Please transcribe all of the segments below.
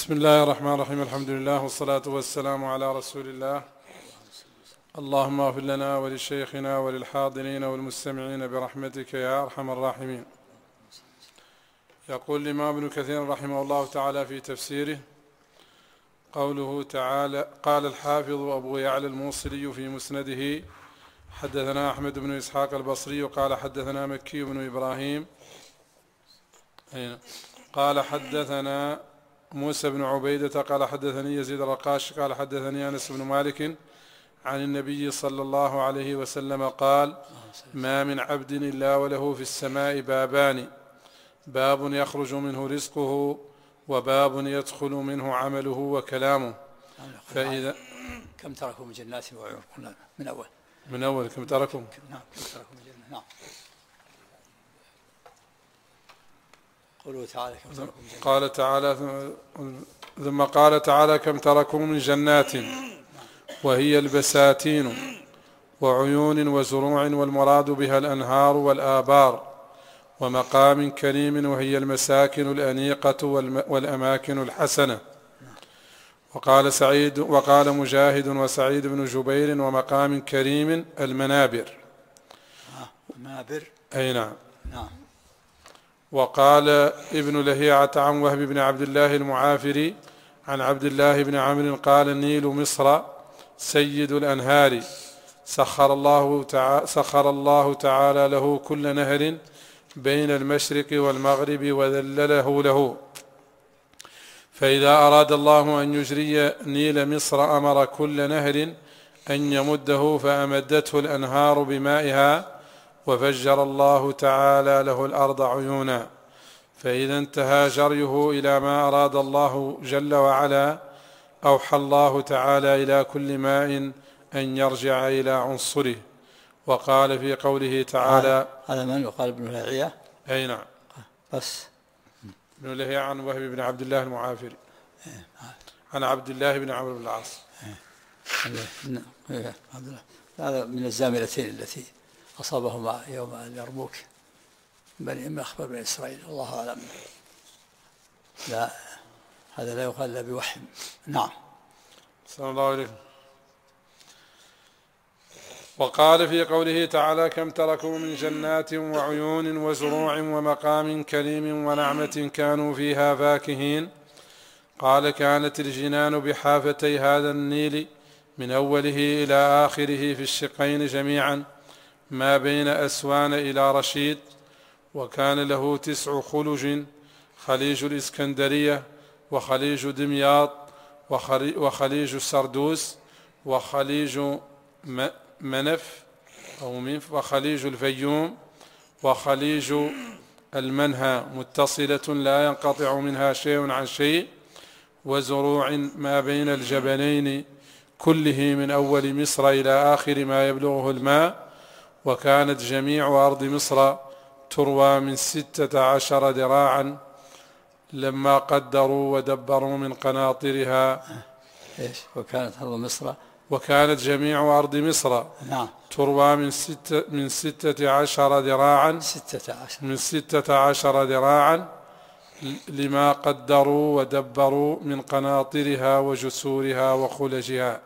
بسم الله الرحمن الرحيم. الحمد لله والصلاة والسلام على رسول الله. اللهم اغفر لنا ولشيخنا وللحاضرين والمستمعين برحمتك يا أرحم الراحمين. يقول الإمام ابن كثير رحمه الله تعالى في تفسيره: قوله تعالى: قال الحافظ أبو يعلى الموصلي في مسنده: حدثنا أحمد بن إسحاق البصري قال حدثنا مكي بن إبراهيم قال حدثنا موسى بن عبيدة قال حدثني يزيد الرقاش قال حدثني أنس بن مالك عن النبي صلى الله عليه وسلم قال: ما من عبد إلا وله في السماء بابان، باب يخرج منه رزقه وباب يدخل منه عمله وكلامه. فإذا كم تركوا من جنات وعيون؟ من أول كم تركوا؟ نعم كم تركوا من جنات. نعم. قوله تعالى كم تركوا من جنات. قال تعالى ثم قال تعالى: كم تركوا من جنات وهي البساتين وعيون وزروع، والمراد بها الأنهار والآبار، ومقام كريم وهي المساكن الأنيقة والأماكن الحسنة. وقال مجاهد وسعيد بن جبير: ومقام كريم المنابر. منابر. أي نعم. نعم. وقال ابن لهيعة عن وهب بن عبد الله المعافري عن عبد الله بن عمرو قال: النيل مصر سيد الأنهار، سخر الله تعالى له كل نهر بين المشرق والمغرب وذلله له، فإذا أراد الله أن يجري نيل مصر أمر كل نهر أن يمده، فأمدته الأنهار بمائها، وفجر الله تعالى له الأرض عيونا، فإذا انتهى جريه إلى ما أراد الله جل وعلا أوحى الله تعالى إلى كل ماء أن يرجع إلى عنصره. وقال في قوله تعالى: هذا من يقال ابن لهيعة؟ أي نعم. بس ابن لهيعة عن وهب بن عبد الله المعافري عن عبد الله بن عمرو بن العاص. هذا من الزاملتين التي أصابهما يوم اليرموك من أخبار بني إسرائيل، الله أعلم. لا، هذا لا يقال إلا بوحي. نعم. صلى الله عليه. وقال في قوله تعالى: كم تركوا من جنات وعيون وزروع ومقام كريم ونعمة كانوا فيها فاكهين. قال: كانت الجنان بحافتي هذا النيل من أوله إلى آخره في الشقين جميعا ما بين أسوان إلى رشيد، وكان له 9 خلج: خليج الإسكندرية، وخليج دمياط، وخليج سردوس، وخليج منف أو منف، وخليج الفيوم، وخليج المنهى متصلة لا ينقطع منها شيء عن شيء، وزروع ما بين الجبلين كله من أول مصر إلى آخر ما يبلغه الماء. وكانت جميع أرض مصر تروى من 16 ذراعا لما قدروا ودبروا من قناطرها. وكانت جميع أرض مصر نعم تروى من 16 ذراعا من 16 ذراعا لما قدروا ودبروا من قناطرها وجسورها وخلجها.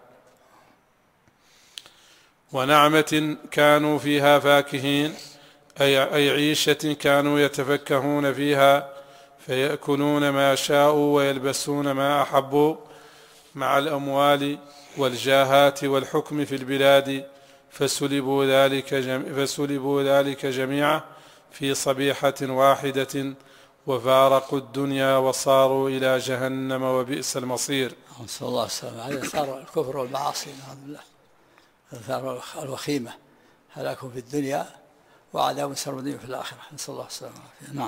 ونعمة كانوا فيها فاكهين، أي عيشة كانوا يتفكهون فيها، فيأكلون ما شاءوا ويلبسون ما أحبوا، مع الأموال والجاهات والحكم في البلاد، فسلبوا ذلك جميعا في صبيحة واحدة، وفارقوا الدنيا وصاروا إلى جهنم وبئس المصير. نسأل الله السلامة. هذا ثار الكفر والمعاصي، نعوذ بالله، ثار الوخيمة، هلاكم في الدنيا وعذاب سرمدي في الآخرة، نسأل الله السلامة. نعم.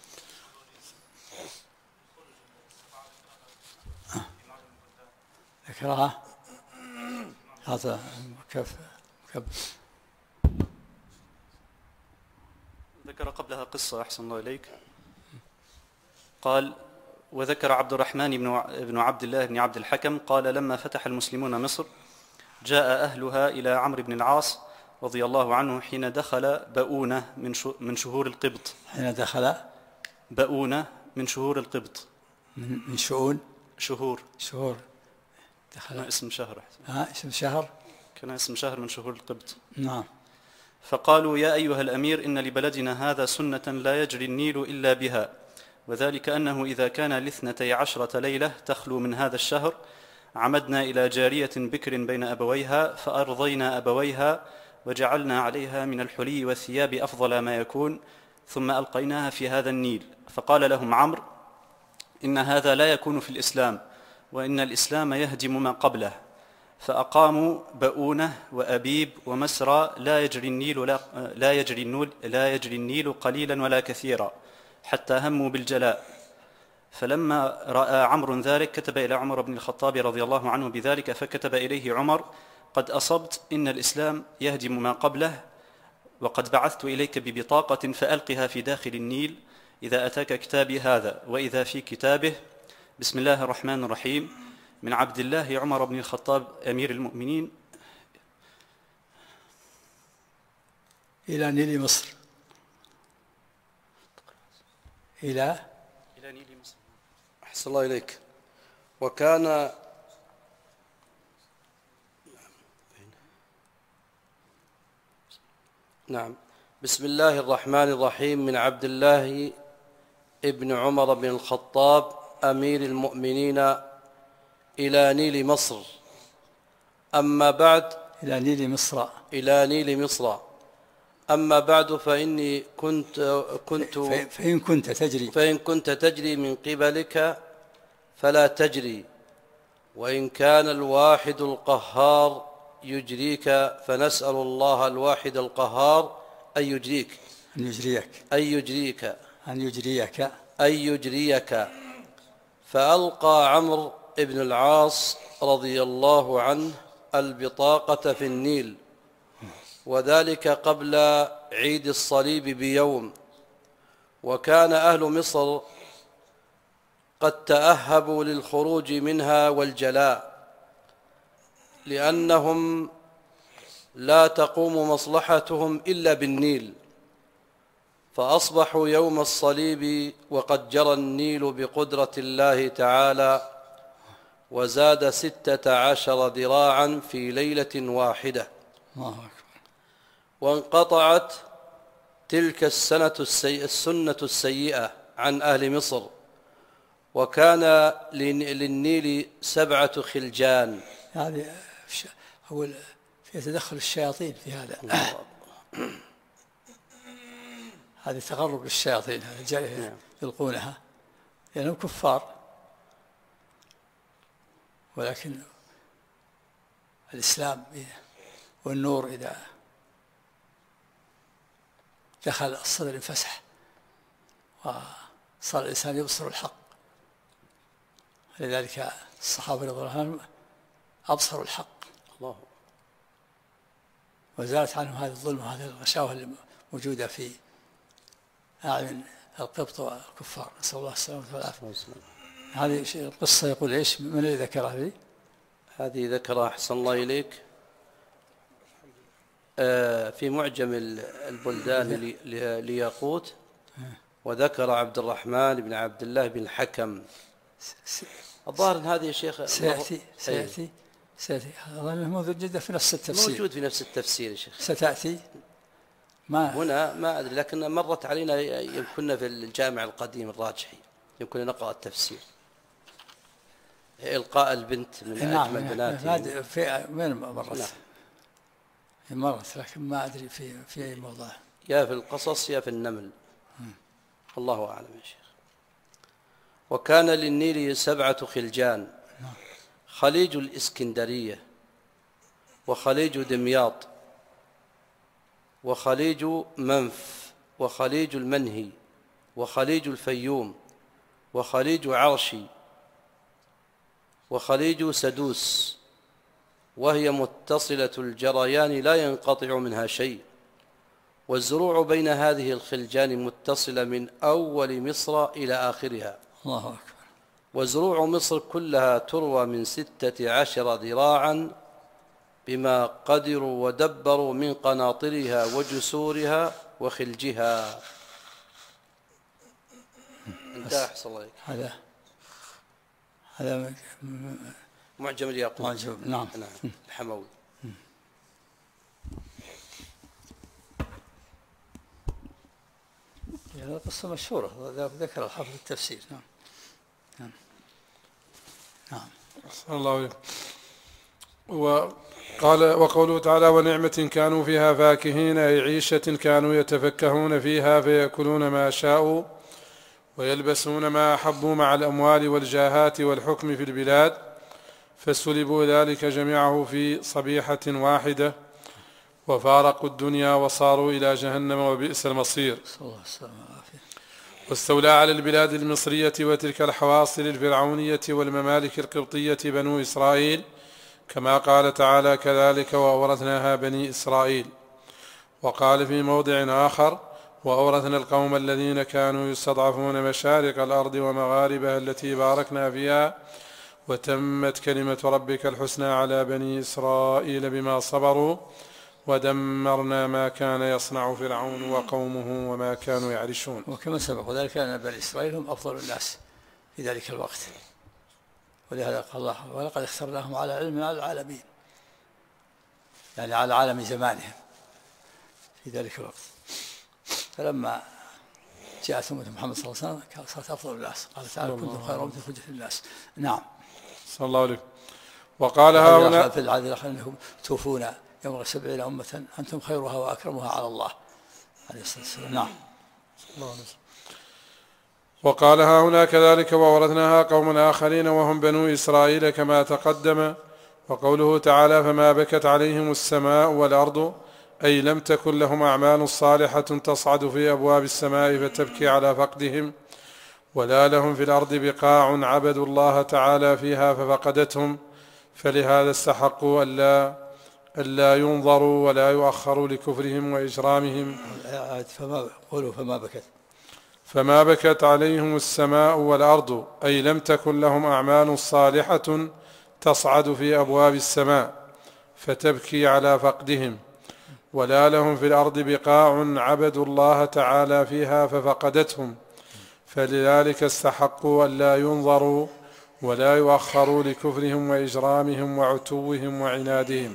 ذكرها هذا كيف ذكر قبلها قصة أحسن الله إليك. قال: وذكر عبد الرحمن بن عبد الله بن عبد الحكم قال: لما فتح المسلمون مصر جاء أهلها إلى عمرو بن العاص رضي الله عنه حين دخل بؤونة من شهور القبط. حين دخل بؤونة من شهور القبط، من شؤون شهور. شهور دخل اسم شهر. اسم شهر. كان اسم شهر من شهور القبط. نعم. فقالوا: يا أيها الأمير، إن لبلدنا هذا سنة لا يجري النيل إلا بها، وذلك أنه إذا كان ل12 ليلة تخلو من هذا الشهر عمدنا إلى جارية بكر بين أبويها فأرضينا أبويها وجعلنا عليها من الحلي والثياب أفضل ما يكون، ثم ألقيناها في هذا النيل. فقال لهم عمرو: إن هذا لا يكون في الإسلام، وإن الإسلام يهدم ما قبله. فأقاموا بؤونة وأبيب ومسرى لا يجري النيل قليلا ولا كثيرا، حتى هموا بالجلاء. فلما رأى عمرو ذلك كتب إلى عمر بن الخطاب رضي الله عنه بذلك، فكتب إليه عمر: قد أصبت، إن الإسلام يهدم ما قبله، وقد بعثت إليك ببطاقة فألقها في داخل النيل إذا أتاك كتابي هذا. وإذا في كتابه: بسم الله الرحمن الرحيم، من عبد الله عمر بن الخطاب أمير المؤمنين إلى نيل مصر. إلى نيل مصر. أحسن الله إليك. وكان نعم. بسم الله الرحمن الرحيم، من عبد الله ابن عمر بن الخطاب أمير المؤمنين إلى نيل مصر. أما بعد. إلى نيل مصر. إلى نيل مصر. أما بعد، فإني فإن كنت تجري من قبلك فلا تجري، وإن كان الواحد القهار يجريك، فنسأل الله الواحد القهار أن يجريك. فألقى عمرو بن العاص رضي الله عنه البطاقة في النيل، وذلك قبل عيد الصليب بيوم. وكان أهل مصر قد تأهبوا للخروج منها والجلاء، لأنهم لا تقوم مصلحتهم إلا بالنيل. فأصبحوا يوم الصليب وقد جرى النيل بقدرة الله تعالى، وزاد 16 ذراعا في ليلة واحدة. الله أكبر. وانقطعت تلك السنة السيئة عن أهل مصر، وكان للنيل 7 خلجان. هذه أول في تدخل الشياطين في هذا. هذه تغرب للشياطين، هذه يلقونها لأنهم كفار، ولكن الإسلام والنور إذا دخل الصدر انفسح، وصار الإنسان يبصر الحق. لذلك الصحابة رضي الله عنهم أبصروا الحق، الله، وزالت عنهم هذه الظلم وهذه الغشاوة الموجودة في أعين القبط والكفار، نسأل الله السلامة والعافية. هذه القصة يقول إيش؟ من الذي ذكرها لي؟ هذه ذكرها أحسن الله إليك في معجم البلدان لياقوت، وذكر عبد الرحمن بن عبد الله بن الحكم. الظاهر أن هذه يا شيخ سيأتي هذا موجود جدا في نفس التفسير، موجود في نفس التفسير يا شيخ. ستأتي هنا ما أدري، لكن مرت علينا يمكننا في الجامع القديم الراجحي، يمكن نقرأ التفسير. إلقاء البنت من أجمل بنات. في وين مرت؟ مرت، لكن ما أدري في أي موضع، يا في القصص يا في النمل. الله أعلم يا شيخ. وكان للنيل 7 خلجان: خليج الإسكندرية، وخليج دمياط، وخليج منف، وخليج المنهي، وخليج الفيوم، وخليج عرشي، وخليج سدوس، وهي متصلة الجريان لا ينقطع منها شيء. والزروع بين هذه الخلجان متصلة من أول مصر إلى آخرها. الله أكبر. وزروع مصر كلها تروى من 16 ذراعا بما قدروا ودبروا من قناطرها وجسورها وخلجها. انتهى. أحسن الله عليك. هذا معجم الياقوت. نعم الحموي. هذه قصة مشهورة ذكر الحافظ في التفسير. نعم. صلى الله عليه. وقوله تعالى ونعمة كانوا فيها فاكهين أي عيشة كانوا يتفكهون فيها فيأكلون ما شاءوا ويلبسون ما أحبوا مع الأموال والجاهات والحكم في البلاد، فسلبوا ذلك جميعه في صبيحة واحدة وفارقوا الدنيا وصاروا إلى جهنم وبئس المصير. واستولى على البلاد المصرية وتلك الحواصل الفرعونية والممالك القبطية بنو إسرائيل، كما قال تعالى كذلك وأورثناها بني إسرائيل. وقال في موضع آخر وأورثنا القوم الذين كانوا يستضعفون مشارق الأرض ومغاربها التي باركنا فيها وتمت كلمة ربك الحسنى على بني إسرائيل بما صبروا ودمرنا ما كان يصنع فرعون وقومه وما كانوا يعرشون. وكما سبق وذلك أن بني إسرائيل هم أفضل الناس في ذلك الوقت، ولهذا قال الله ولقد اخترناهم على علم على العالمين، يعني على عالم زمانهم في ذلك الوقت. فلما جاءت أمة محمد صلى الله عليه وسلم صارت أفضل الناس. قال تعالى كنتم خير أمة أخرجت للناس. نعم. صلى الله عليه. وقال هنا في العهد الآخر أنكم توفون يوم 70 أمة أنتم خيرها وأكرمها على الله عليه الصلاة والسلام. نعم. وقال هنا كذلك وورثناها قوما آخرين وهم بنو إسرائيل كما تقدم. وقوله تعالى فما بكت عليهم السماء والأرض أي لم تكن لهم أعمال صالحة تصعد في أبواب السماء فتبكي على فقدهم، ولا لهم في الأرض بقاع عبدوا الله تعالى فيها ففقدتهم، فلهذا استحقوا ألا ينظروا ولا يؤخروا لكفرهم وإجرامهم. فما بكت عليهم السماء والأرض أي لم تكن لهم أعمال صالحة تصعد في أبواب السماء فتبكي على فقدهم، ولا لهم في الأرض بقاع عبدوا الله تعالى فيها ففقدتهم، فلذلك استحقوا ألا ينظروا ولا يؤخروا لكفرهم وإجرامهم وعتوهم وعنادهم.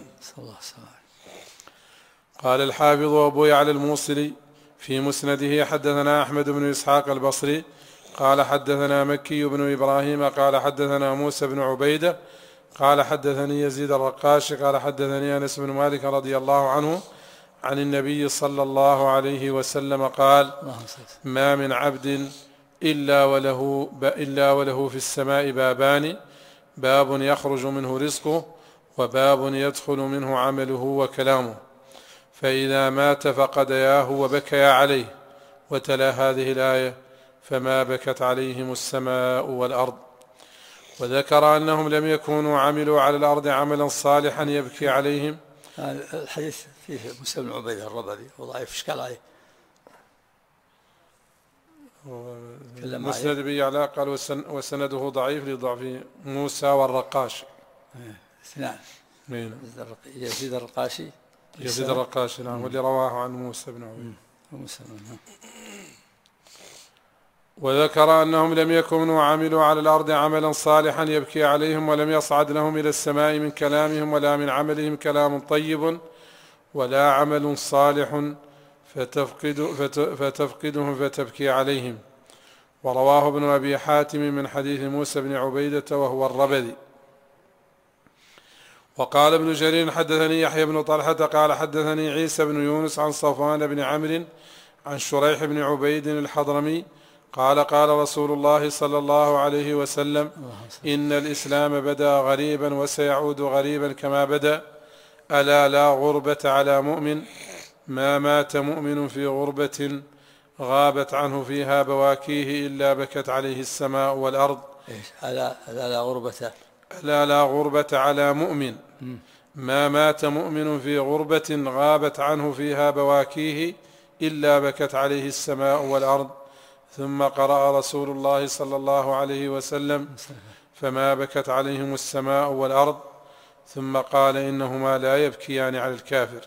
قال الحافظ أبو يعلى الموصلي في مسنده حدثنا أحمد بن إسحاق البصري قال حدثنا مكي بن إبراهيم قال حدثنا موسى بن عبيدة قال حدثني يزيد الرقاشي قال حدثني أنس بن مالك رضي الله عنه عن النبي صلى الله عليه وسلم قال ما من عبد إلا وله في السماء بابان، باب يخرج منه رزقه وباب يدخل منه عمله وكلامه، فإذا مات فقدياه وبكيا عليه. وتلا هذه الآية فما بكت عليهم السماء والأرض. وذكر أنهم لم يكونوا عملوا على الأرض عملا صالحا يبكي عليهم. الحديث فيه موسى بن عبيدة الربذي وضعيف إشكال عليه. مسند بن يعلى قال وسنده ضعيف لضعف موسى والرقاشي اثنان. يزيد الرقاشي نعم، واللي رواه عن موسى بن عبيدة. وذكر أنهم لم يكونوا عملوا على الأرض عملا صالحا يبكي عليهم، ولم يصعد لهم إلى السماء من كلامهم ولا من عملهم كلام طيب ولا عمل صالح فتفقدهم فتبكي عليهم. ورواه ابن أبي حاتم من حديث موسى بن عبيدة وهو الربذي. وقال ابن جرير حدثني يحيى بن طلحة قال حدثني عيسى بن يونس عن صفوان بن عمرو عن شريح بن عبيد الحضرمي قال قال رسول الله صلى الله عليه وسلم إن الإسلام بدأ غريبا وسيعود غريبا كما بدأ، ألا لا غربة على مؤمن، ما مات مؤمن في غربة غابت عنه فيها بواكيه إلا بكت عليه السماء والأرض. ألا لا غربة على مؤمن، ما مات مؤمن في غربة غابت عنه فيها بواكيه إلا بكت عليه السماء والأرض. ثم قرأ رسول الله صلى الله عليه وسلم فما بكت عليهم السماء والأرض، ثم قال إنهما لا يبكيان على الكافر.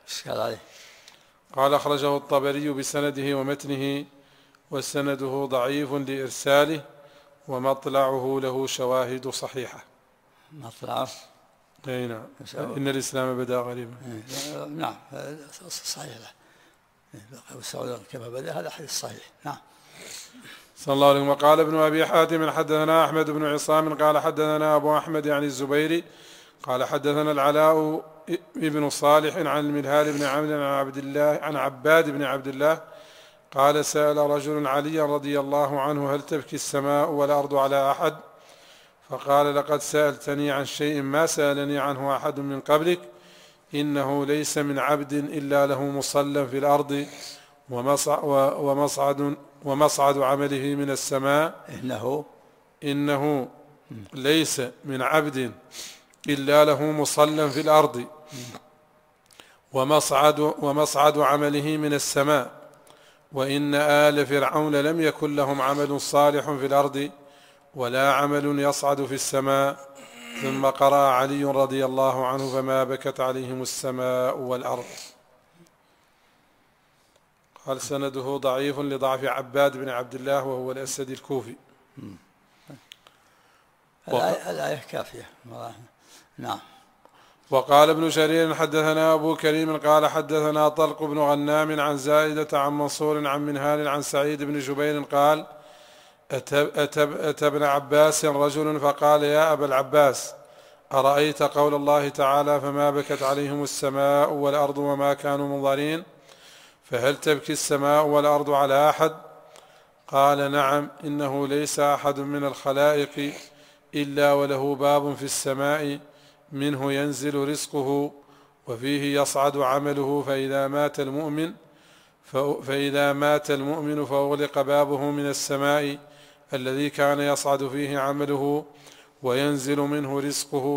قال أخرجه الطبري بسنده ومتنه، وسنده ضعيف لإرساله، ومطلعه له شواهد صحيحة. مطلعه أي نعم. إن الإسلام بدأ غريبا. نعم صحيح له. والسعود كما بدأ هذا حديث صحيح. نعم. صلى الله عليه وسلم. وقال ابن أبي حاتم حدثنا أحمد بن عصام قال حدثنا أبو أحمد يعني الزبيري قال حدثنا العلاء ابن صالح عن المنهال بن عمرو عن عباد بن عبد الله قال سأل رجل عليا رضي الله عنه هل تبكي السماء والأرض على أحد؟ فقال لقد سألتني عن شيء ما سألني عنه أحد من قبلك إنه ليس من عبد إلا له مصلى في الأرض ومصعد عمله من السماء. إنه ليس من عبد إلا له مصلى في الأرض ومصعد عمله من السماء وإن آل فرعون لم يكن لهم عمل صالح في الأرض ولا عمل يصعد في السماء. ثم قرأ علي رضي الله عنه فما بكت عليهم السماء والأرض. قال سنده ضعيف لضعف عباد بن عبد الله وهو الأسدي الكوفي. الآية كافية. نعم. وقال ابن شرير حدثنا أبو كريم قال حدثنا طلق بن غنام عن زائدة عن منصور عن منهال عن سعيد بن جبير قال أتى ابن عباس رجل فقال يا أبا العباس أرأيت قول الله تعالى فما بكت عليهم السماء والأرض وما كانوا منظرين فهل تبكي السماء والأرض على أحد؟ قال نعم إنه ليس أحد من الخلائق إلا وله باب في السماء منه ينزل رزقه وفيه يصعد عمله فإذا مات المؤمن فأغلق بابه من السماء الذي كان يصعد فيه عمله وينزل منه رزقه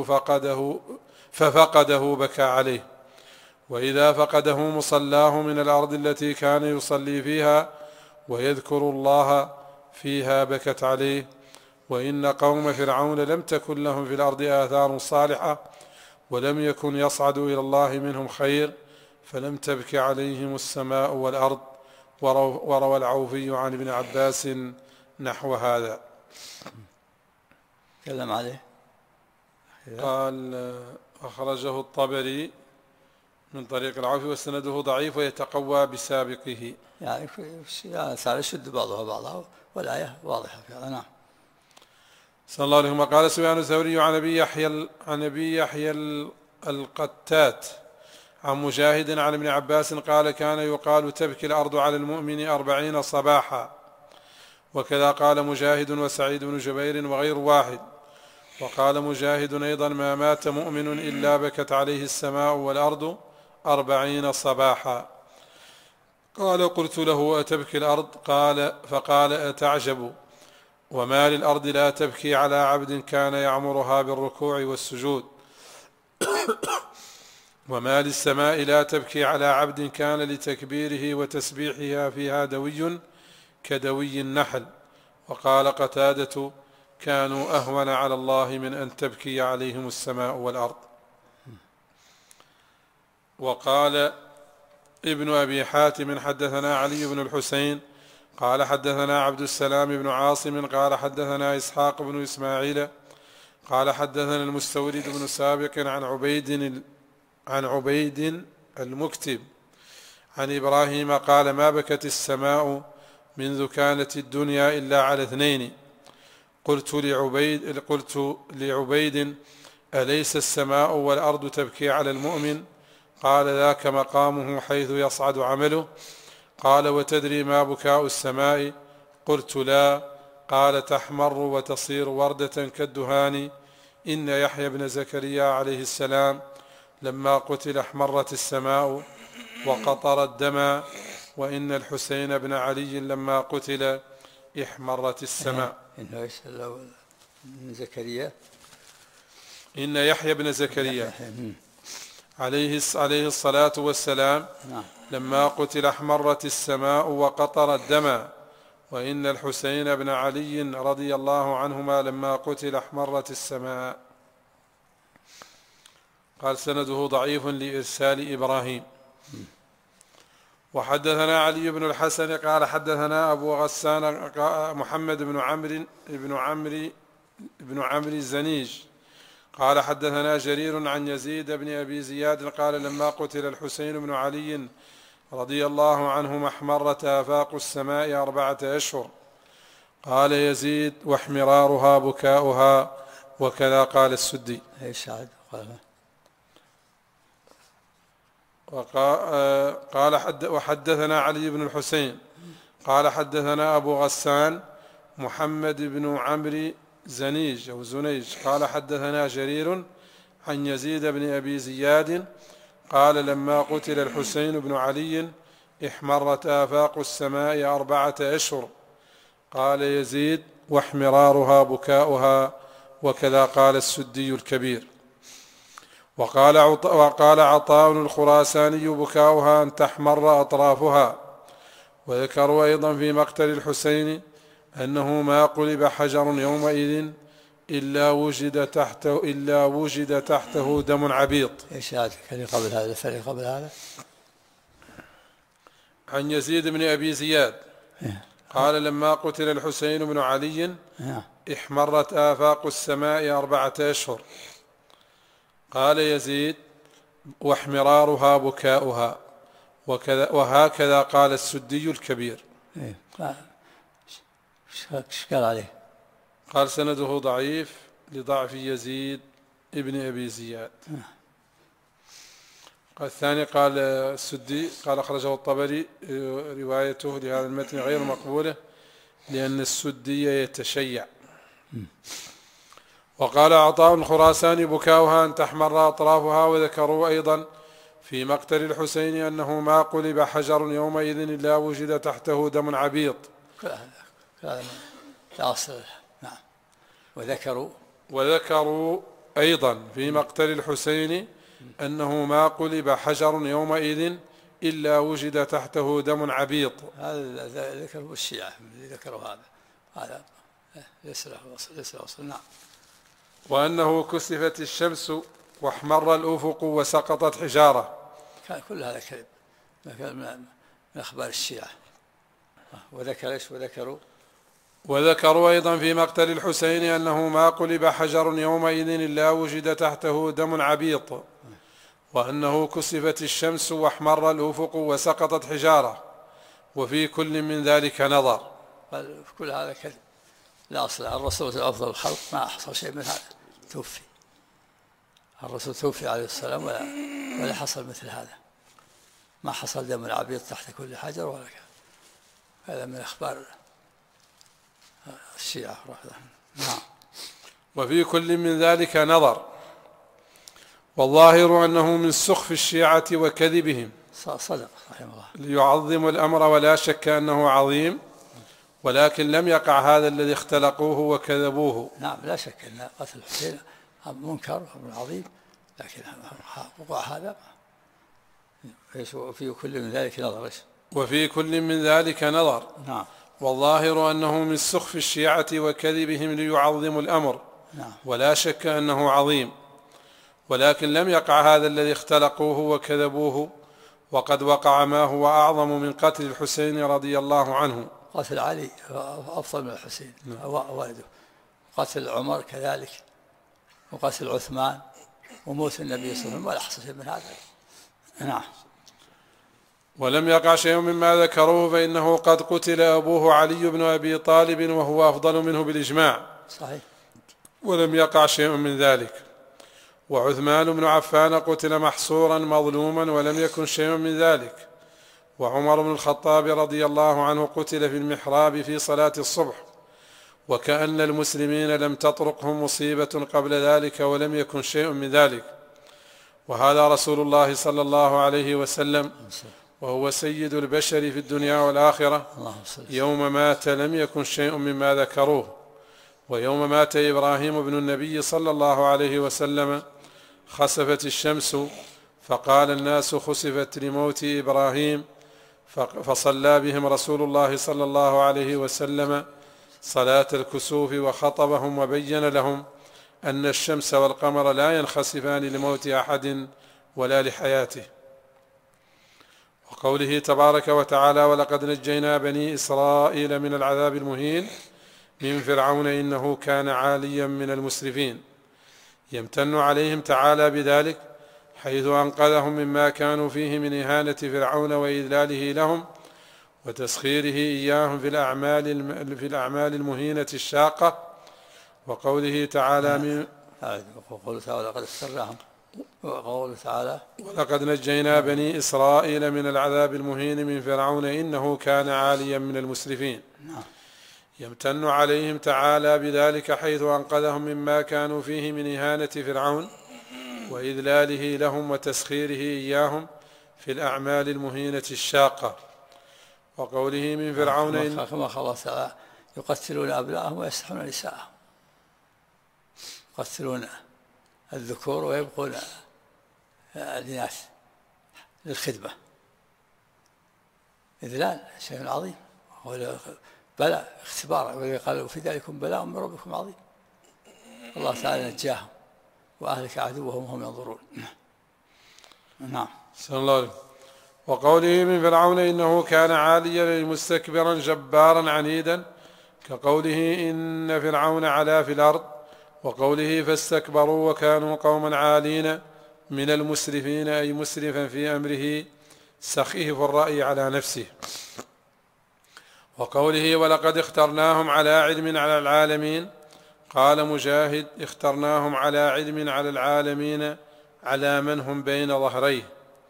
ففقده بكى عليه وإذا فقده مصلاه من الأرض التي كان يصلي فيها ويذكر الله فيها بكت عليه. وإن قوم فرعون لم تكن لهم في الأرض آثار صالحة ولم يكن يصعد إلى الله منهم خير فلم تبك عليهم السماء والأرض. وروى العوفي عن ابن عباس نحو هذا. تكلم عليه قال أخرجه الطبري من طريق العوفي وسنده ضعيف ويتقوى بسابقه. يعني يشد بعضها بعضها والآية واضحة فعلا. نعم. صلى الله عليه وسلم. قال سفيان الثوري عن أبي يحيى القتات عن مجاهد عن ابن عباس قال كان يقال تبكي الأرض على المؤمن 40 صباحا وكذا قال مجاهد وسعيد بن جبير وغير واحد. وقال مجاهد أيضا ما مات مؤمن إلا بكت عليه السماء والأرض 40 صباحا. قال قلت له أتبكي الأرض؟ فقال أتعجب وما للأرض لا تبكي على عبد كان يعمرها بالركوع والسجود وما للسماء لا تبكي على عبد كان لتكبيره وتسبيحها فيها دوي كدوي النحل. وقال قتادة كانوا أهون على الله من أن تبكي عليهم السماء والأرض. وقال ابن أبي حاتم حدثنا علي بن الحسين قال حدثنا عبد السلام بن عاصم قال حدثنا إسحاق بن إسماعيل قال حدثنا المستورد بن سابق عن عبيد المكتب عن إبراهيم قال ما بكت السماء منذ كانت الدنيا إلا على 2. قلت لعبيد أليس السماء والأرض تبكي على المؤمن؟ قال ذاك مقامه حيث يصعد عمله. قال وتدري ما بكاء السماء؟ قلت لا. قال تحمر وتصير وردة كالدهان. إن يحيى بن زكريا عليه السلام لما قتل احمرت السماء وقطرت دما وإن الحسين بن علي لما قتل احمرت السماء. إن يحيى بن زكريا عليه الصلاة والسلام لما قتل احمرت السماء وقطرت دما وإن الحسين بن علي رضي الله عنهما لما قتل احمرت السماء. قال سنده ضعيف لإرسال إبراهيم. وحدثنا علي بن الحسن قال حدثنا أبو غسان محمد بن عمرو الزنيج قال حدثنا جرير عن يزيد بن أبي زياد قال لما قتل الحسين بن علي رضي الله عنهما احمرت آفاق السماء 4 أشهر. قال يزيد واحمرارها بكاؤها، وكذا قال السدي. وحدثنا علي بن الحسين قال حدثنا أبو غسان محمد بن عمرو زنيج أو زنيج قال حدثنا جرير عن يزيد بن أبي زياد قال لما قتل الحسين بن علي احمرت آفاق السماء 4 أشهر. قال يزيد واحمرارها بكاؤها، وكذا قال السدي الكبير. وقال عطاء الخراساني بكاؤها أن تحمر أطرافها. وذكروا أيضا في مقتل الحسين أنه ما قلب حجر يومئذ إلا وجد تحته دم عبيط. ايش هذا قبل هذا الفريق قبل هذا؟ عن يزيد بن أبي زياد قال لما قتل الحسين بن علي احمرت آفاق السماء 4 أشهر. قال يزيد واحمرارها بكاؤها، وهكذا قال السدي الكبير. ايش قال عليه؟ قال سنده ضعيف لضعف يزيد ابن أبي زياد. الثاني قال السدي قال أخرجه الطبري روايته لهذا المتن غير مقبولة لأن السدي يتشيع. وقال عطاء الخراساني بكاؤها أن تحمر أطرافها. وذكروا أيضا في مقتل الحسين أنه ما قلب حجر يومئذ إلا وجد تحته دم عبيط. هذا لا أصل. نعم. وذكروا أيضا في مقتل الحسين أنه ما قلب حجر يومئذ إلا وجد تحته دم عبيط. هذا ذكره الشيعة اللي ذكروا هذا ليس له أصل. نعم. وأنه كسفت الشمس واحمر الأفق وسقطت حجارة. كل هذا كذب من أخبار الشيعة. وذكروا أيضا في مقتل الحسين أنه ما قلب حجر يومئذ إلا وجد تحته دم عبيط، وأنه كسفت الشمس واحمر الأفق وسقطت حجارة، وفي كل من ذلك نظر. كل هذا كذب لا أصل. الرسول أفضل الخلق ما حصل شيء من هذا، توفي الرسول توفي عليه السلام ولا حصل مثل هذا، ما حصل دم عبيط تحت كل حجر ولا كذا. هذا من أخبار الشيعة. نعم. وفي كل من ذلك نظر، والظاهر أنه من سخف الشيعة وكذبهم. صدق رحمه الله. ليعظم الأمر ولا شك أنه عظيم، ولكن لم يقع هذا الذي اختلقوه وكذبوه. نعم لا شك أن قتل الحسين منكر وأمر عظيم، لكن وقع هذا. وفي كل من ذلك نظر. وفي كل من ذلك نظر. نعم. والظاهر أنه من سخف الشيعة وكذبهم ليعظموا الأمر. نعم. ولا شك أنه عظيم، ولكن لم يقع هذا الذي اختلقوه وكذبوه، وقد وقع ما هو أعظم من قتل الحسين رضي الله عنه. قتل علي أفضل من الحسين والده، قتل عمر كذلك، وقتل عثمان، وموت النبي صلى الله عليه وسلم، ولا حصل شيء من هذا. نعم. ولم يقع شيء مما ذكروه، فإنه قد قتل أبوه علي بن أبي طالب وهو أفضل منه بالإجماع. صحيح. ولم يقع شيء من ذلك. وعثمان بن عفان قتل محصورا مظلوما ولم يكن شيء من ذلك. وعمر بن الخطاب رضي الله عنه قتل في المحراب في صلاة الصبح، وكأن المسلمين لم تطرقهم مصيبة قبل ذلك ولم يكن شيء من ذلك. وهذا رسول الله صلى الله عليه وسلم، وهو سيد البشر في الدنيا والآخرة. يوم مات لم يكن شيء مما ذكروه. ويوم مات إبراهيم بن النبي صلى الله عليه وسلم خسفت الشمس، فقال الناس خسفت لموت إبراهيم، فصلى بهم رسول الله صلى الله عليه وسلم صلاة الكسوف وخطبهم وبين لهم أن الشمس والقمر لا ينخسفان لموت أحد ولا لحياته. وقوله تبارك وتعالى ولقد نجينا بني إسرائيل من العذاب المهين من فرعون إنه كان عاليا من المسرفين. يمتن عليهم تعالى بذلك حيث أنقذهم مما كانوا فيه من إهانة فرعون وإذلاله لهم وتسخيره إياهم في الأعمال المهينة الشاقة. وقوله تعالى وقوله تعالى ولقد نجينا بني إسرائيل من العذاب المهين من فرعون إنه كان عاليا من المسرفين. يمتن عليهم تعالى بذلك حيث أنقذهم مما كانوا فيه من إهانة فرعون وإذلاله لهم وتسخيره إياهم في الأعمال المهينة الشاقة. وقوله من فرعون كما قال تعالى يقتلون أبناءهم ويستحيون نساءهم، يقتلون الذكور ويبقون الإناث للخدمة. إذلال شيء عظيم، بلاء اختبار، وقالوا في ذلكم بلاء من ربكم عظيم. الله تعالى نجاهم وأهلك عدوهم وهم ينظرون. نعم. صلى الله عليه. وقوله من فرعون إنه كان عاليا مستكبرا جبارا عنيدا كقوله إن فرعون علا في الأرض، وقوله فاستكبروا وكانوا قوما عالين من المسرفين أي مسرفا في أمره سخيف الرأي على نفسه. وقوله ولقد اخترناهم على علم على العالمين، قال مجاهد اخترناهم على علم على العالمين على من هم بين ظهريه،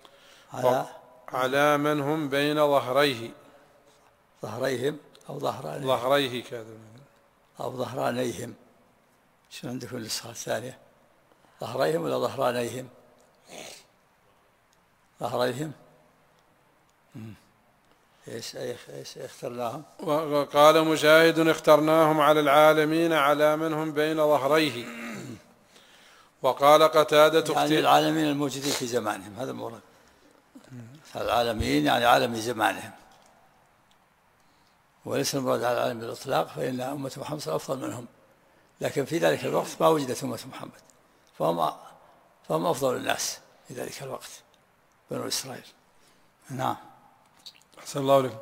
على من هم بين ظهريه، ظهريهم أو ظهرانيهم، ظهريه كذا أو ظهرانيهم. شو عندكم النسخة الثانية؟ ظهريهم ولا ظهرانيهم؟ ظهريهم. ايش اخترناهم؟ وقال مجاهد اخترناهم على العالمين على من هم بين ظهريه. وقال قتادة يعني العالمين الموجودين في زمانهم، هذا المراد. العالمين يعني عالم زمانهم، وليس المراد على العالم بالإطلاق، فإن أمة محمد أفضل منهم، لكن في ذلك الوقت ما وجدت أمة محمد، فهم أفضل الناس في ذلك الوقت بنو إسرائيل. نعم. أحسن الله عليكم.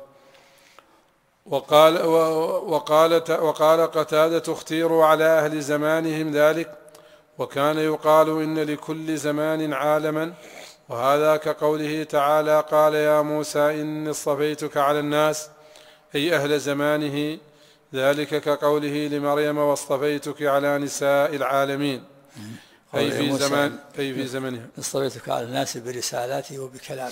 وقال قتادة اختيروا على أهل زمانهم ذلك، وكان يقال إن لكل زمان عالما، وهذا كقوله تعالى قال يا موسى إني اصطفيتك على الناس أي أهل زمانه، ذلك كقوله لمريم واصطفيتك على نساء العالمين أي في زمنها اصطفيتك على الناس برسالاتي وبكلامي.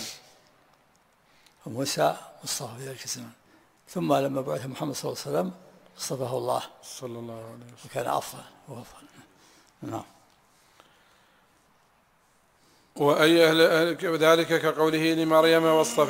وموسى مصطفى في ذلك الزمان، ثم لما بعث محمد صلى الله عليه وسلم اصطفاه الله صلى الله عليه وسلم وكان أفضل وأفضل. نعم. وأي أهل ذلك كقوله لمريم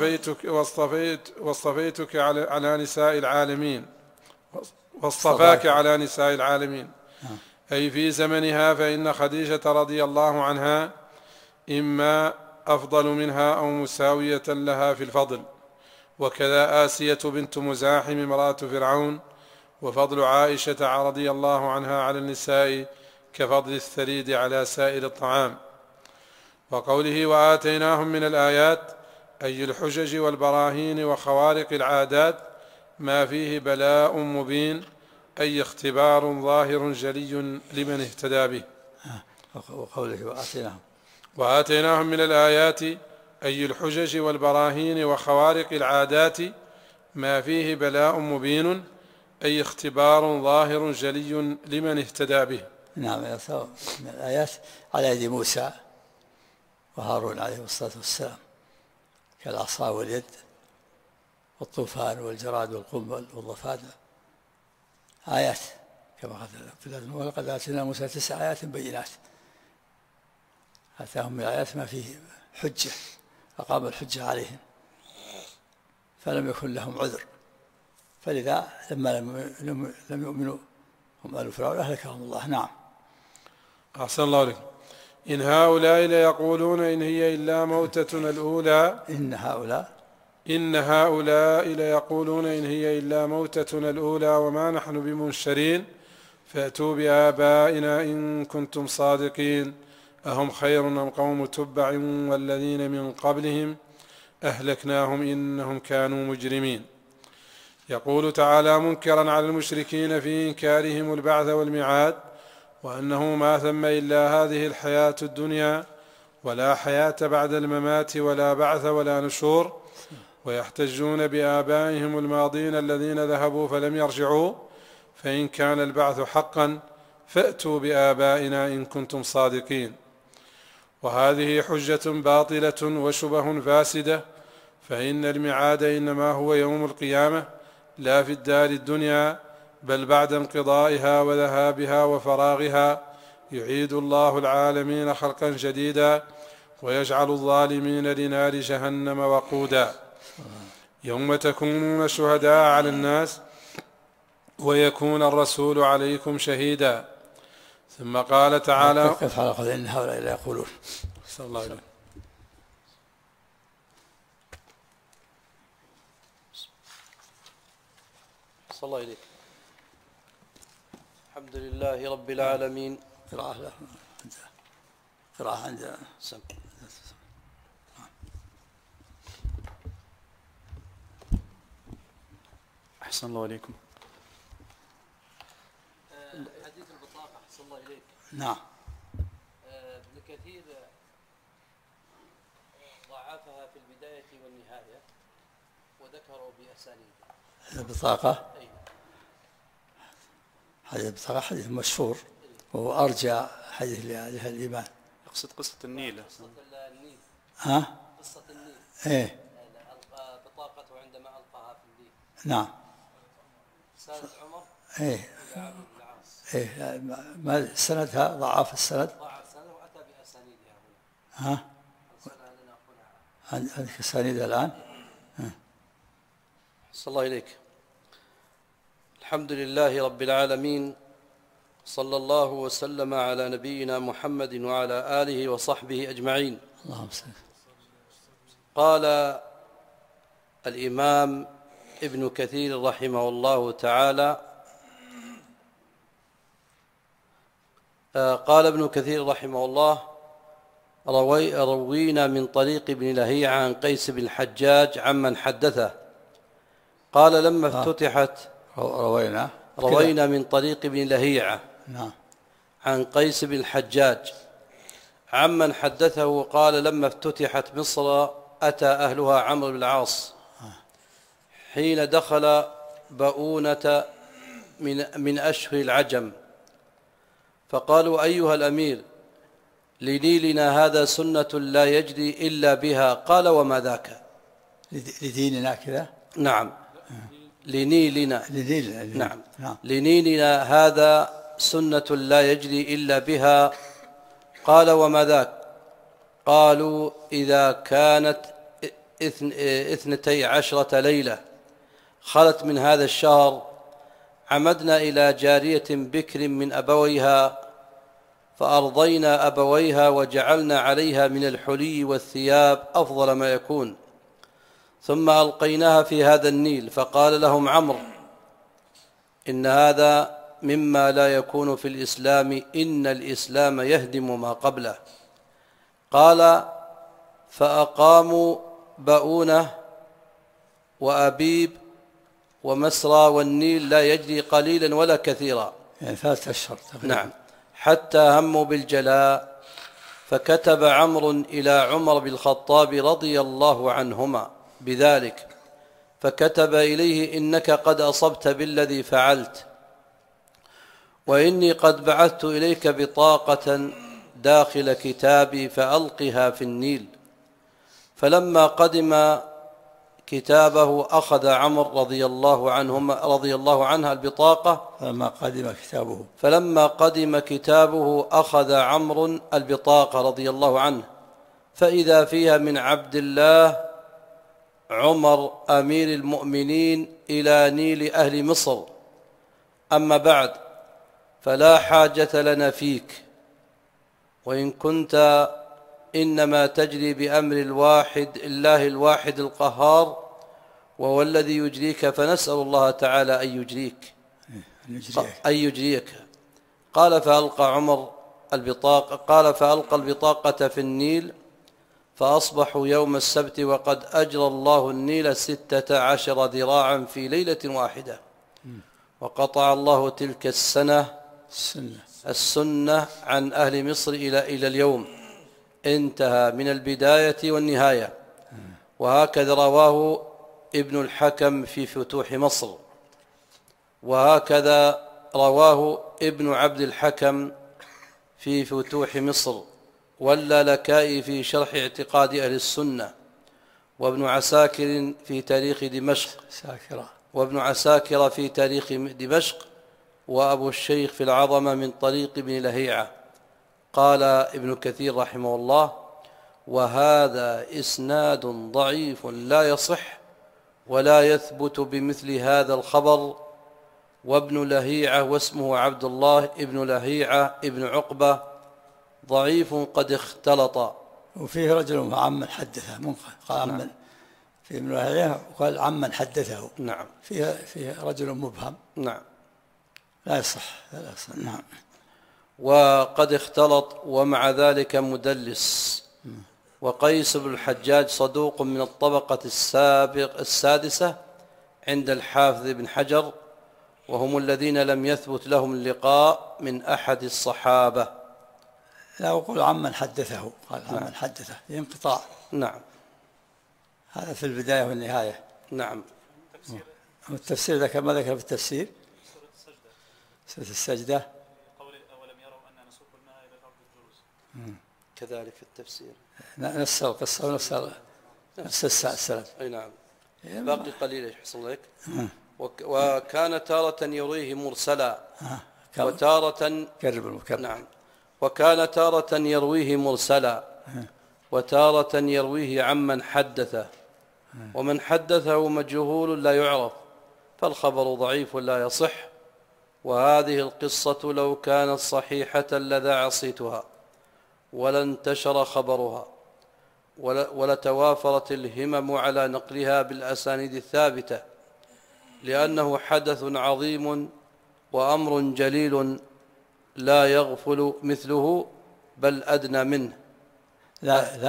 واصطفيتك على نساء العالمين، واصطفاك على نساء العالمين أي في زمنها، فإن خديجة رضي الله عنها إما أفضل منها أو مساوية لها في الفضل، وكذا آسية بنت مزاحم امرأة فرعون، وفضل عائشة رضي الله عنها على النساء كفضل الثريد على سائر الطعام. وقوله وآتيناهم من الآيات أي الحجج والبراهين وخوارق العادات ما فيه بلاء مبين أي اختبار ظاهر جلي لمن اهتدى به. وقوله وآتيناهم من الآيات أي الحجج والبراهين وخوارق العادات ما فيه بلاء مبين أي اختبار ظاهر جلي لمن اهتدى به. نعم. من الآيات على يد موسى وهارون عليه الصلاة والسلام كالعصا واليد والطوفان والجراد والقنبل والضفادع، آيات كما قال ولقد آتينا موسى 9 آيات بينات. آتاهم من الآيات ما فيه حجة، أقام الحجة عليهم فلم يكن لهم عذر، فلذا لما لم يؤمنوا هم آل فرعون أهلكهم الله. نعم. أحسن الله عليكم. إن هؤلاء ليقولون إن هي إلا موتتنا الأولى إن هؤلاء ليقولون إن هي إلا موتتنا الأولى وما نحن بمنشرين فأتوا بآبائنا إن كنتم صادقين أهم خير أم قوم تبع والذين من قبلهم أهلكناهم إنهم كانوا مجرمين. يقول تعالى منكرا على المشركين في إنكارهم البعث والميعاد، وأنه ما ثم إلا هذه الحياة الدنيا ولا حياة بعد الممات ولا بعث ولا نشور، ويحتجون بآبائهم الماضين الذين ذهبوا فلم يرجعوا، فإن كان البعث حقا فأتوا بآبائنا إن كنتم صادقين. وهذه حجة باطلة وشبه فاسدة، فإن الميعاد إنما هو يوم القيامة لا في الدار الدنيا، بل بعد انقضائها وذهابها وفراغها يعيد الله العالمين خلقا جديدا ويجعل الظالمين لنار جهنم وقودا، يوم تكونون شهداء على الناس ويكون الرسول عليكم شهيدا. ثم قال تعالى إن هؤلاء لا يقولون. صلى الله عليه. صلى الله عليك. الحمد لله رب العالمين. قراءة عند سم. أحسن الله عليكم. حديث البطاقة صلى الله عليك. نعم. ابن كثير ضعفها في البداية والنهاية وذكروا بأسانيد. البطاقة حديث البطاقة حديث مشهور وهو أرجع حديث لأهل الإيمان. أقصد قصة النيل. قصة النيل. ها؟ قصة النيل. إيه. ألقى بطاقته عندما ألقاها في النيل. نعم. سند عمر. إيه. إلى عبد العاص. إيه. ما سندها ضعف السند. ضعف السند وأتى بأسانيدها هنا. ها؟ عندك أسانيدها الآن؟ صلى الله إليك. الحمد لله رب العالمين، صلى الله وسلم على نبينا محمد وعلى آله وصحبه أجمعين. اللهم صل. قال الإمام ابن كثير رحمه الله تعالى قال ابن كثير رحمه الله روينا من طريق ابن لهيعة عن قيس بن الحجاج عمن حدثه قال لما افتتحت روينا من طريق ابن لهيعة عن قيس بن الحجاج عمن حدثه قال لما افتتحت مصر أتى أهلها عمرو بن العاص حين دخل بؤونة من أشهر العجم فقالوا أيها الأمير لنيلنا هذا سنة لا يجري إلا بها. قال وما ذاك؟ لديننا كذا. نعم. لنيلنا. نعم. لنيلنا هذا سنة لا يجري إلا بها. قال وما ذاك؟ قالوا إذا كانت 12 ليلة خلت من هذا الشهر عمدنا إلى جارية بكر من أبويها فأرضينا أبويها وجعلنا عليها من الحلي والثياب أفضل ما يكون ثم ألقيناها في هذا النيل. فقال لهم عمرو إن هذا مما لا يكون في الإسلام، إن الإسلام يهدم ما قبله. قال فأقاموا بؤونة وأبيب ومسرى والنيل لا يجري قليلا ولا كثيرا، يعني 3 أشهر. نعم. حتى هموا بالجلاء فكتب عمرو إلى عمر بن الخطاب رضي الله عنهما بذلك فكتب إليه إنك قد أصبت بالذي فعلت وإني قد بعثت إليك بطاقة داخل كتابي فألقها في النيل. فلما قدم كتابه أخذ عمرو رضي الله عنها البطاقة. فلما قدم كتابه أخذ عمرو البطاقة رضي الله عنه فإذا فيها من عبد الله عمر أمير المؤمنين إلى نيل أهل مصر. أما بعد فلا حاجة لنا فيك وإن كنت إنما تجري بأمر الله الواحد القهار وهو الذي يجريك فنسأل الله تعالى أن يجريك. قال فألقى البطاقة في النيل فأصبحوا يوم السبت وقد أجرى الله النيل 16 ذراعا في ليلة واحدة، وقطع الله تلك السنة عن أهل مصر إلى اليوم، انتهى من البداية والنهاية. وهكذا رواه ابن الحكم في فتوح مصر، وهكذا رواه ابن عبد الحكم في فتوح مصر، واللالكائي في شرح اعتقاد أهل السنة، وابن عساكر في تاريخ دمشق، وأبو الشيخ في العظمة من طريق ابن لهيعة. قال ابن كثير رحمه الله: وهذا إسناد ضعيف لا يصح ولا يثبت بمثل هذا الخبر. وابن لهيعة واسمه عبد الله ابن لهيعة ابن عقبة ضعيف قد اختلط. وفيه رجل عمن حدثه، قال عمن في ابن لهيعة وقال عمن حدثه. نعم. فيه رجل مبهم. نعم. لا يصح. نعم. وقد اختلط ومع ذلك مدلس. وقيس بن الحجاج صدوق من الطبقة السادسة عند الحافظ بن حجر، وهم الذين لم يثبت لهم اللقاء من أحد الصحابة. لا أقول عمن حدثه، قال عمن حدثه انقطاع. نعم. هذا في البداية والنهاية. نعم. والتفسير ذكر ما ذكر في التفسير؟ سورة السجدة. قوله أولم يروا أن نسوق الماء إلى الأرض الجرز. كذلك في التفسير نفس القصة ونفس السلف. أي نعم. باقي قليل يحصل لك. وكان تارة يرويه مرسلا وتارة نعم. وكان تارة يرويه مرسلا وتارة يرويه عمن حدثه، ومن حدثه مجهول لا يعرف، فالخبر ضعيف لا يصح. وهذه القصة لو كانت صحيحة لذاع صيتها ولانتشر خبرها ولتوافرت الهمم على نقلها بالأسانيد الثابتة، لأنه حدث عظيم وأمر جليل لا يغفل مثله بل أدنى منه. لا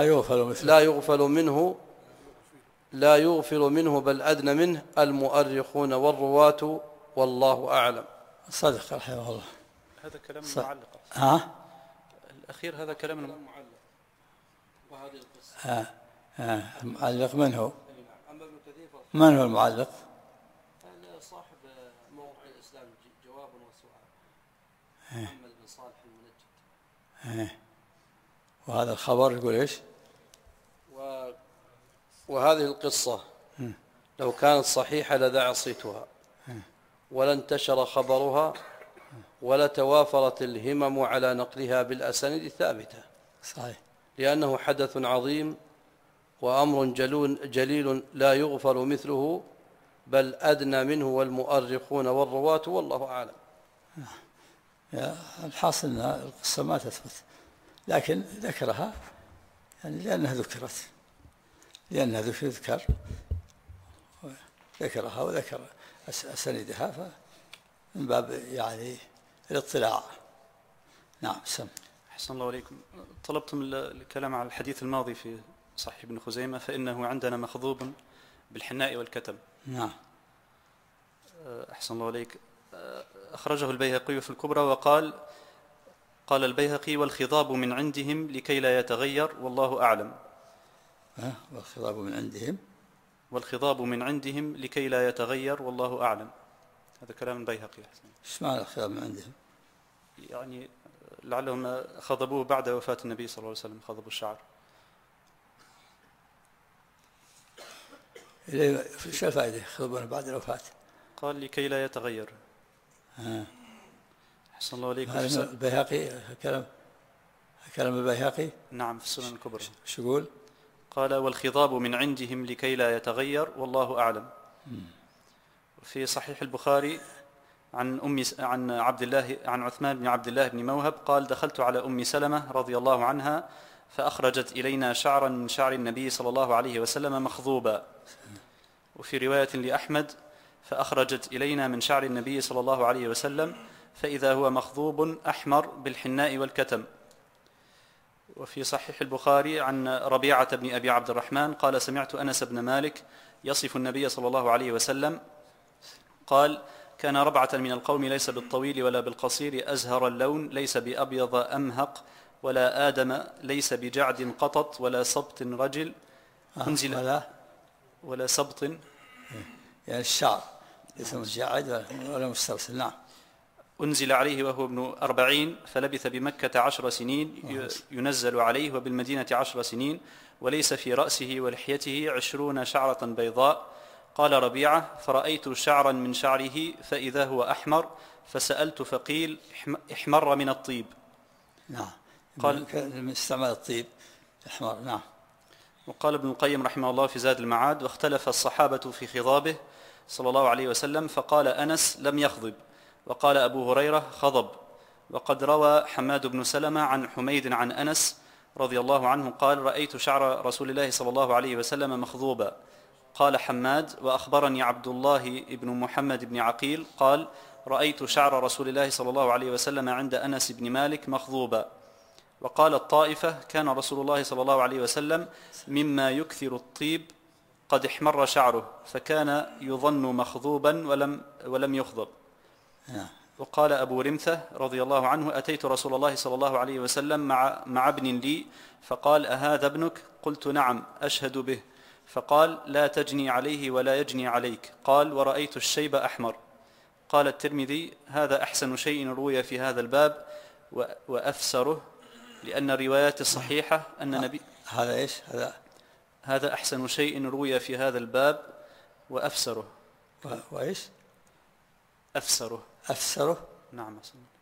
يغفل منه بل أدنى منه المؤرخون والرواة، والله أعلم. صدق رحمه الله. هذا كلام معلق. الأخير هذا كلام معلق. وهذه القصة المعلق من هو؟ من هو المعلق؟ صاحب موقع الإسلام جواب وسؤال، محمد بن صالح المنجد. وهذا الخبر يقول إيش؟ وهذه القصة لو كانت صحيحة لذاع صيتها ولانتشر خبرها ولتوافرت الهمم على نقلها بالأسانيد الثابتة. صحيح. لأنه حدث عظيم وأمر جليل لا يغفل مثله بل أدنى منه والمؤرخون والرواة، والله أعلم. الحاصل أن القصة ما تثبت، لكن ذكرها يعني لأنها ذكر ذكرها وذكر أسانيدها من باب يعني الاطلاع. نعم. سم. أحسن الله عليكم. طلبتم الكلام على الحديث الماضي في صحيح ابن خزيمة، فإنه عندنا مخضوب بالحناء والكتم. نعم. أحسن الله عليك. أخرجه البيهقي في الكبرى وقال البيهقي: والخضاب من عندهم لكي لا يتغير والله أعلم. والخضاب من عندهم لكي لا يتغير والله أعلم. هذا كلام البيهقي. ايش معنى الخضاب من عندهم؟ يعني لعلهم خضبوه بعد وفاة النبي صلى الله عليه وسلم، خضبوا الشعر. ايش الفائدة خضبوه بعد الوفاة؟ قال لكي لا يتغير. أحسن الله عليكم. البيهقي كلام البيهقي. نعم، في السنن الكبرى. شو يقول؟ قال: والخضاب من عندهم لكي لا يتغير والله أعلم. في صحيح البخاري عن عثمان بن عبد الله بن موهب قال: دخلت على أم سلمة رضي الله عنها فأخرجت إلينا شعرا من شعر النبي صلى الله عليه وسلم مخضوبا. وفي رواية لأحمد: فأخرجت إلينا من شعر النبي صلى الله عليه وسلم فإذا هو مخضوب أحمر بالحناء والكتم. وفي صحيح البخاري عن ربيعة بن أبي عبد الرحمن قال سمعت أنس بن مالك يصف النبي صلى الله عليه وسلم قال كان ربعة من القوم ليس بالطويل ولا بالقصير أزهر اللون ليس بأبيض أمهق ولا آدم ليس بجعد قطط ولا سبط رجل أنزل ولا سبط يعني الشعر ليس مجعد ولا مسترسل. نعم. أنزل عليه وهو ابن 40 فلبث بمكة 10 سنين ينزل عليه وبالمدينة 10 سنين وليس في رأسه ولحيته 20 شعرة بيضاء. قال ربيعة فرأيت شعرا من شعره فإذا هو أحمر فسألت فقيل احمر من الطيب. نعم. قال من استعمال الطيب احمر. نعم. وقال ابن القيم رحمه الله في زاد المعاد واختلف الصحابة في خضابه صلى الله عليه وسلم فقال أنس لم يخضب وقال أبو هريرة خضب. وقد روى حماد بن سلمة عن حميد عن أنس رضي الله عنه قال رأيت شعر رسول الله صلى الله عليه وسلم مخضوبا. قال حماد وأخبرني عبد الله بن محمد بن عقيل قال رأيت شعر رسول الله صلى الله عليه وسلم عند أنس بن مالك مخضوبا. وقال الطائفة كان رسول الله صلى الله عليه وسلم مما يكثر الطيب قد احمر شعره فكان يظن مخضوبا ولم يخضب. وقال أبو رمثة رضي الله عنه أتيت رسول الله صلى الله عليه وسلم مع ابن لي فقال أهذا ابنك؟ قلت نعم أشهد به. فقال لا تجني عليه ولا يجني عليك. قال ورأيت الشيب أحمر. قال الترمذي هذا أحسن شيء روي في هذا الباب وأفسره لأن الروايات الصحيحة أن نبي هذا إيش هذا أحسن شيء روي في هذا الباب وأفسره وإيش أفسره نعم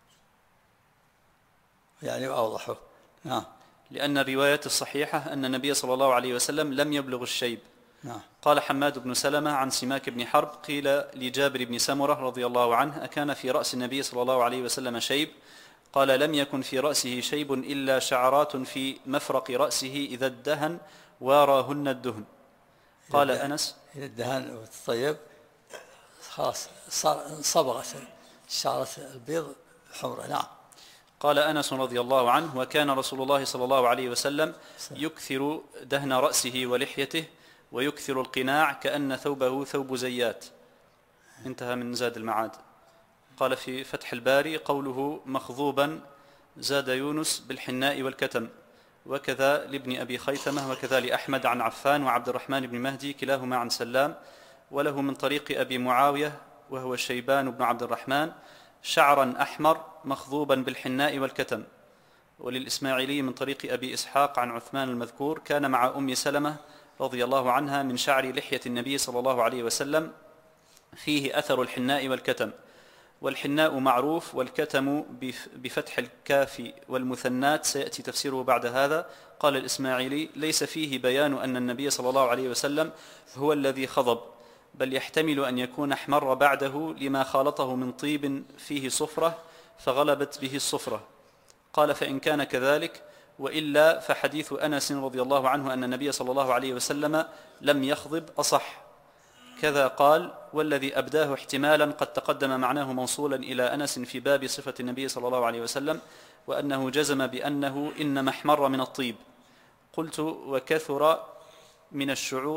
يعني أوضحه. نعم. لأن الروايات الصحيحة أن النبي صلى الله عليه وسلم لم يبلغ الشيب. نعم. قال حماد بن سلمة عن سماك بن حرب قيل لجابر بن سمرة رضي الله عنه أكان في رأس النبي صلى الله عليه وسلم شيب؟ قال لم يكن في رأسه شيب إلا شعرات في مفرق رأسه إذا الدهن واراهن الدهن. قال أنس إذا الدهن والطيب خلاص صبغت الشعرة البيض حمرة. نعم. قال أنس رضي الله عنه وكان رسول الله صلى الله عليه وسلم يكثر دهن رأسه ولحيته ويكثر القناع كأن ثوبه ثوب زيات. انتهى من زاد المعاد. قال في فتح الباري قوله مخضوبا زاد يونس بالحناء والكتم وكذا لابن أبي خيثمة وكذا لأحمد عن عفان وعبد الرحمن بن مهدي كلاهما عن سلام وله من طريق أبي معاوية وهو الشيبان بن عبد الرحمن شعرا أحمر مخضوبا بالحناء والكتم. وللإسماعيلي من طريق أبي إسحاق عن عثمان المذكور كان مع أم سلمة رضي الله عنها من شعر لحية النبي صلى الله عليه وسلم فيه أثر الحناء والكتم. والحناء معروف والكتم بفتح الكاف والمثنات سيأتي تفسيره بعد هذا. قال الإسماعيلي ليس فيه بيان أن النبي صلى الله عليه وسلم هو الذي خضب بل يحتمل أن يكون احمر بعده لما خالطه من طيب فيه صفرة فغلبت به الصفرة. قال فإن كان كذلك وإلا فحديث أنس رضي الله عنه أن النبي صلى الله عليه وسلم لم يخضب أصح. كذا قال والذي أبداه احتمالا قد تقدم معناه موصولا إلى أنس في باب صفة النبي صلى الله عليه وسلم وأنه جزم بأنه إنما احمر من الطيب. قلت وكثر من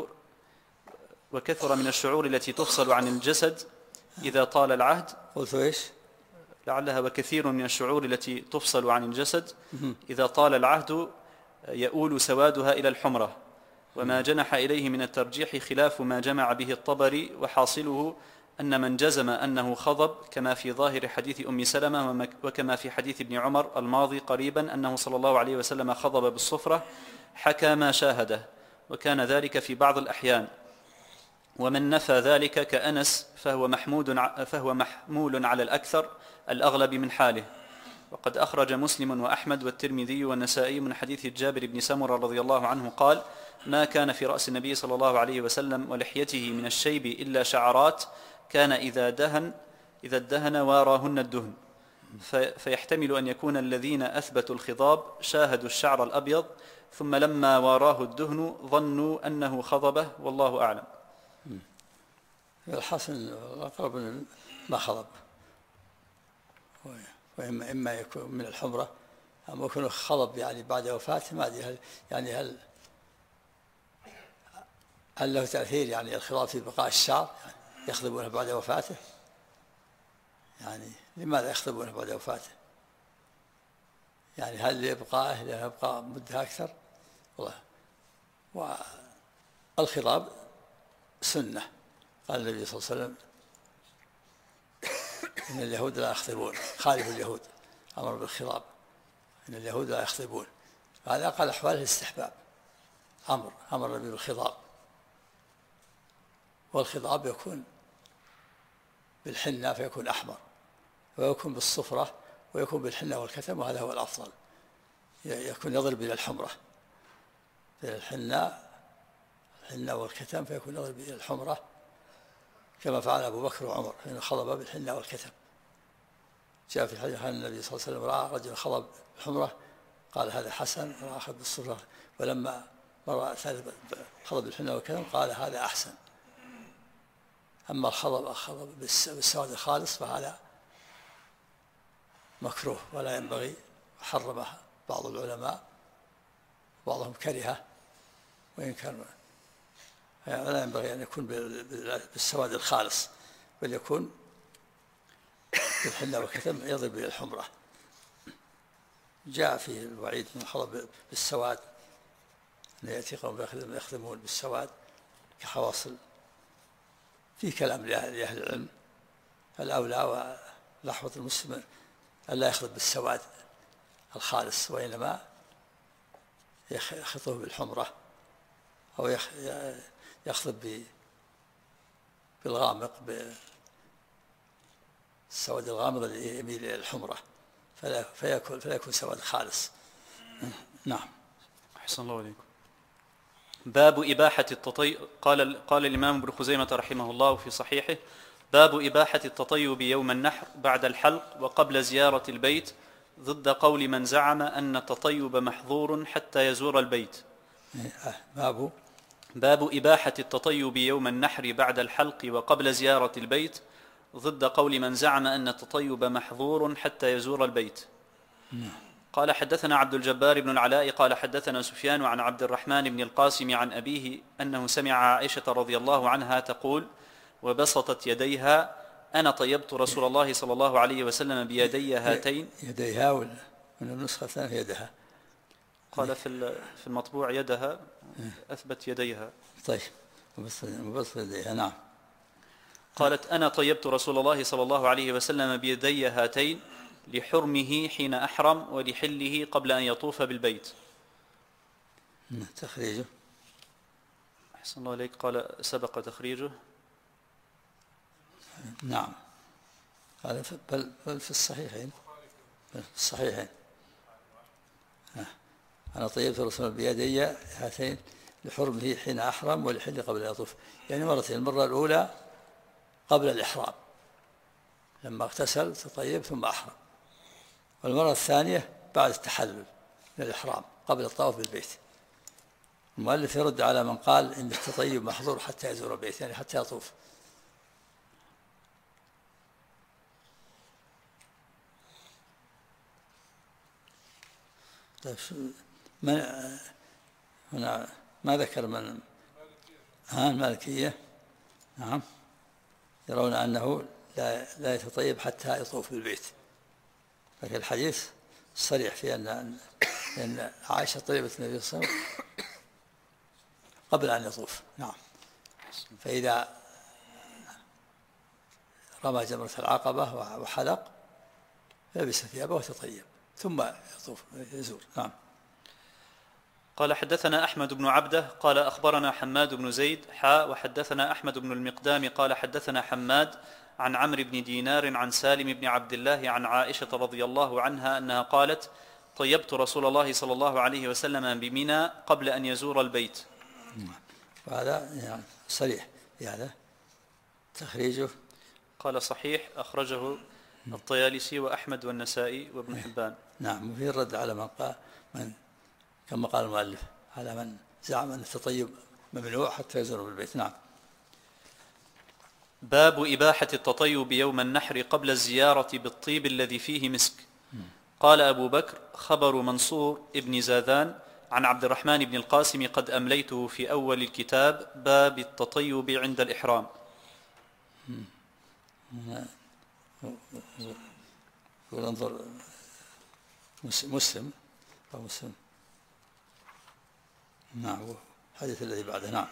الشعور التي تفصل عن الجسد إذا طال العهد. قلت إيش لعلها وكثير من الشعور التي تفصل عن الجسد إذا طال العهد يؤول سوادها إلى الحمرة وما جنح إليه من الترجيح خلاف ما جمع به الطبري وحاصله أن من جزم أنه خضب كما في ظاهر حديث أم سلمة وكما في حديث ابن عمر الماضي قريبا أنه صلى الله عليه وسلم خضب بالصفرة حكى ما شاهده وكان ذلك في بعض الأحيان. ومن نفى ذلك كأنس فهو محمول على الأكثر الأغلب من حاله. وقد أخرج مسلم وأحمد والترمذي والنسائي من حديث جابر بن سمرة رضي الله عنه قال ما كان في رأس النبي صلى الله عليه وسلم ولحيته من الشيب إلا شعرات كان إذا ادهن واراهن الدهن. فيحتمل أن يكون الذين أثبتوا الخضاب شاهدوا الشعر الأبيض ثم لما واراه الدهن ظنوا أنه خضبه والله أعلم. الحسن أقرب ما خضب وإما يكون من الحمرة أما يكون خضب يعني بعد وفاته ما أدري هل له تأثير يعني الخضاب في بقاء الشعر يعني يخضبونه بعد وفاته؟ يعني لماذا يخضبونه بعد وفاته؟ يعني هل لإبقائه ليبقى مدة أكثر؟ والخضاب سنة، قال النبي صلى الله عليه وسلم إن اليهود لا يخضبون، خالف اليهود، أمر بالخضاب، إن اليهود لا يخضبون. هذا أقل أحواله الاستحباب، أمر النبي بالخضاب. والخضاب يكون بالحنة فيكون أحمر، ويكون بالصفرة ويكون بالحنة والكتم، وهذا هو الأفضل، يكون يضرب إلى الحمرة، إلى الحنة والكتم فيكون يضرب إلى الحمرة، كما فعل أبو بكر وعمر حين خضب بالحنة والكتم. جاء في الحديث أن النبي صلى الله عليه وسلم رأى رجل خضب بالحمرة قال هذا حسن، وآخر بالصفرة، ولما رأى ثالث خضب بالحنة والكتم قال هذا أحسن. أما الخضب بالسواد الخالص فهذا مكروه ولا ينبغي، حرمه بعض العلماء، بعضهم كرهه، وإن كان لا ينبغي أن يكون بالسواد الخالص، بل يكون بالحنة والكتم يضرب إلى الحمرة. جاء فيه الوعيد من الخضب بالسواد، أن يأتي قوم يخدمون بالسواد كحواصل. في كلام لأهل العلم، الأولى ولحظة المسلم ألا يخضب بالسواد الخالص، وإنما يخضب بالحمرة، أو يخضب بالغامق، بالسواد الغامض الذي يميل إلى الحمرة، فلا يكون سواد خالص. نعم. أحسن الله عليكم. باب إباحة التطيب. قال الإمام ابن خزيمة رحمه الله في صحيحه: باب إباحة التطيب يوم النحر بعد الحلق وقبل زيارة البيت، ضد قول من زعم أن التطيب محظور حتى يزور البيت. باب إباحة التطيب يوم النحر بعد الحلق وقبل زيارة البيت، ضد قول من زعم أن التطيب محظور حتى يزور البيت. قال حدثنا عبد الجبار بن العلاء قال حدثنا سفيان عن عبد الرحمن بن القاسم عن أبيه أنه سمع عائشة رضي الله عنها تقول: وبسطت يديها: أنا طيبت رسول الله صلى الله عليه وسلم بيدي هاتين. يديها ولا من النسخة الثانية يدها؟ قال في المطبوع يدها، أثبت يديها. طيب، وبسط يديها. نعم. قالت: أنا طيبت رسول الله صلى الله عليه وسلم بيدي هاتين لحرمه حين أحرم ولحله قبل أن يطوف بالبيت. تخريجه. أحسن الله عليك. قال سبق تخريجه. نعم. قال بل في الصحيحين. أنا طيبت رسول بيدي هاتين لحرمه حين أحرم ولحله قبل أن يطوف، يعني مرتين. المرة الأولى قبل الإحرام لما اغتسل تطيب ثم أحرم، والمرة الثانية بعد التحلل من الإحرام قبل الطواف بالبيت. المؤلف يرد على من قال إن التطيب محظور حتى يزور البيت، يعني حتى يطوف. طيب هنا ما ذكر من المالكية. نعم، يرون أنه لا يتطيب حتى يطوف بالبيت، لكن الحديث صريح في أن عائشة طيبت النبي صلى الله عليه وسلم قبل أن يطوف. نعم. فإذا رمى جمرة العقبة وحلق لبس ثيابه وتطيب ثم يطوف يزور. نعم. قال حدثنا أحمد بن عبده قال أخبرنا حماد بن زيد وحدثنا أحمد بن المقدام قال حدثنا حماد عن عمرو بن دينار عن سالم بن عبد الله عن عائشة رضي الله عنها أنها قالت: طيبت رسول الله صلى الله عليه وسلم بمنى قبل أن يزور البيت. وهذا يعني صريح في هذا تخريجه. قال صحيح، أخرجه الطيالسي وأحمد والنسائي وابن حبان. نعم. وفي الرد على من كما قال المؤلف على من زعم أن التطيب ممنوع حتى يزور بالبيت. نعم. باب إباحة التطيب يوم النحر قبل الزيارة بالطيب الذي فيه مسك. قال أبو بكر: خبر منصور ابن زاذان عن عبد الرحمن بن القاسم قد أمليته في أول الكتاب، باب التطيب عند الإحرام. يقول انظر مسلم أو مسلم. نعم، الحديث الذي بعده. نعم.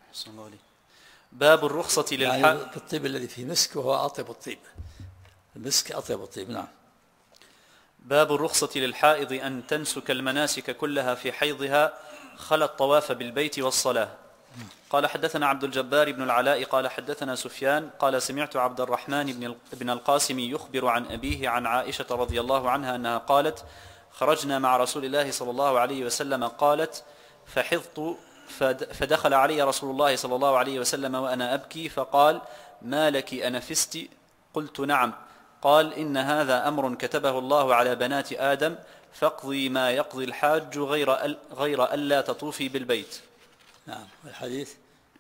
باب الرخصة للحائض، يعني بالطيب الذي فيه مسك، وهو أطيب الطيب، المسك أطيب الطيب. نعم. باب الرخصة للحائض أن تنسك المناسك كلها في حيضها خلا الطواف بالبيت والصلاة. قال حدثنا عبد الجبار بن العلاء قال حدثنا سفيان قال سمعت عبد الرحمن بن القاسم يخبر عن أبيه عن عائشة رضي الله عنها أنها قالت: خرجنا مع رسول الله صلى الله عليه وسلم، قالت: فحضت فدخل علي رسول الله صلى الله عليه وسلم وأنا أبكي، فقال: ما لك أنفست؟ قلت: نعم. قال: إن هذا أمر كتبه الله على بنات آدم، فاقضي ما يقضي الحاج غير ألا تطوفي بالبيت. نعم. الحديث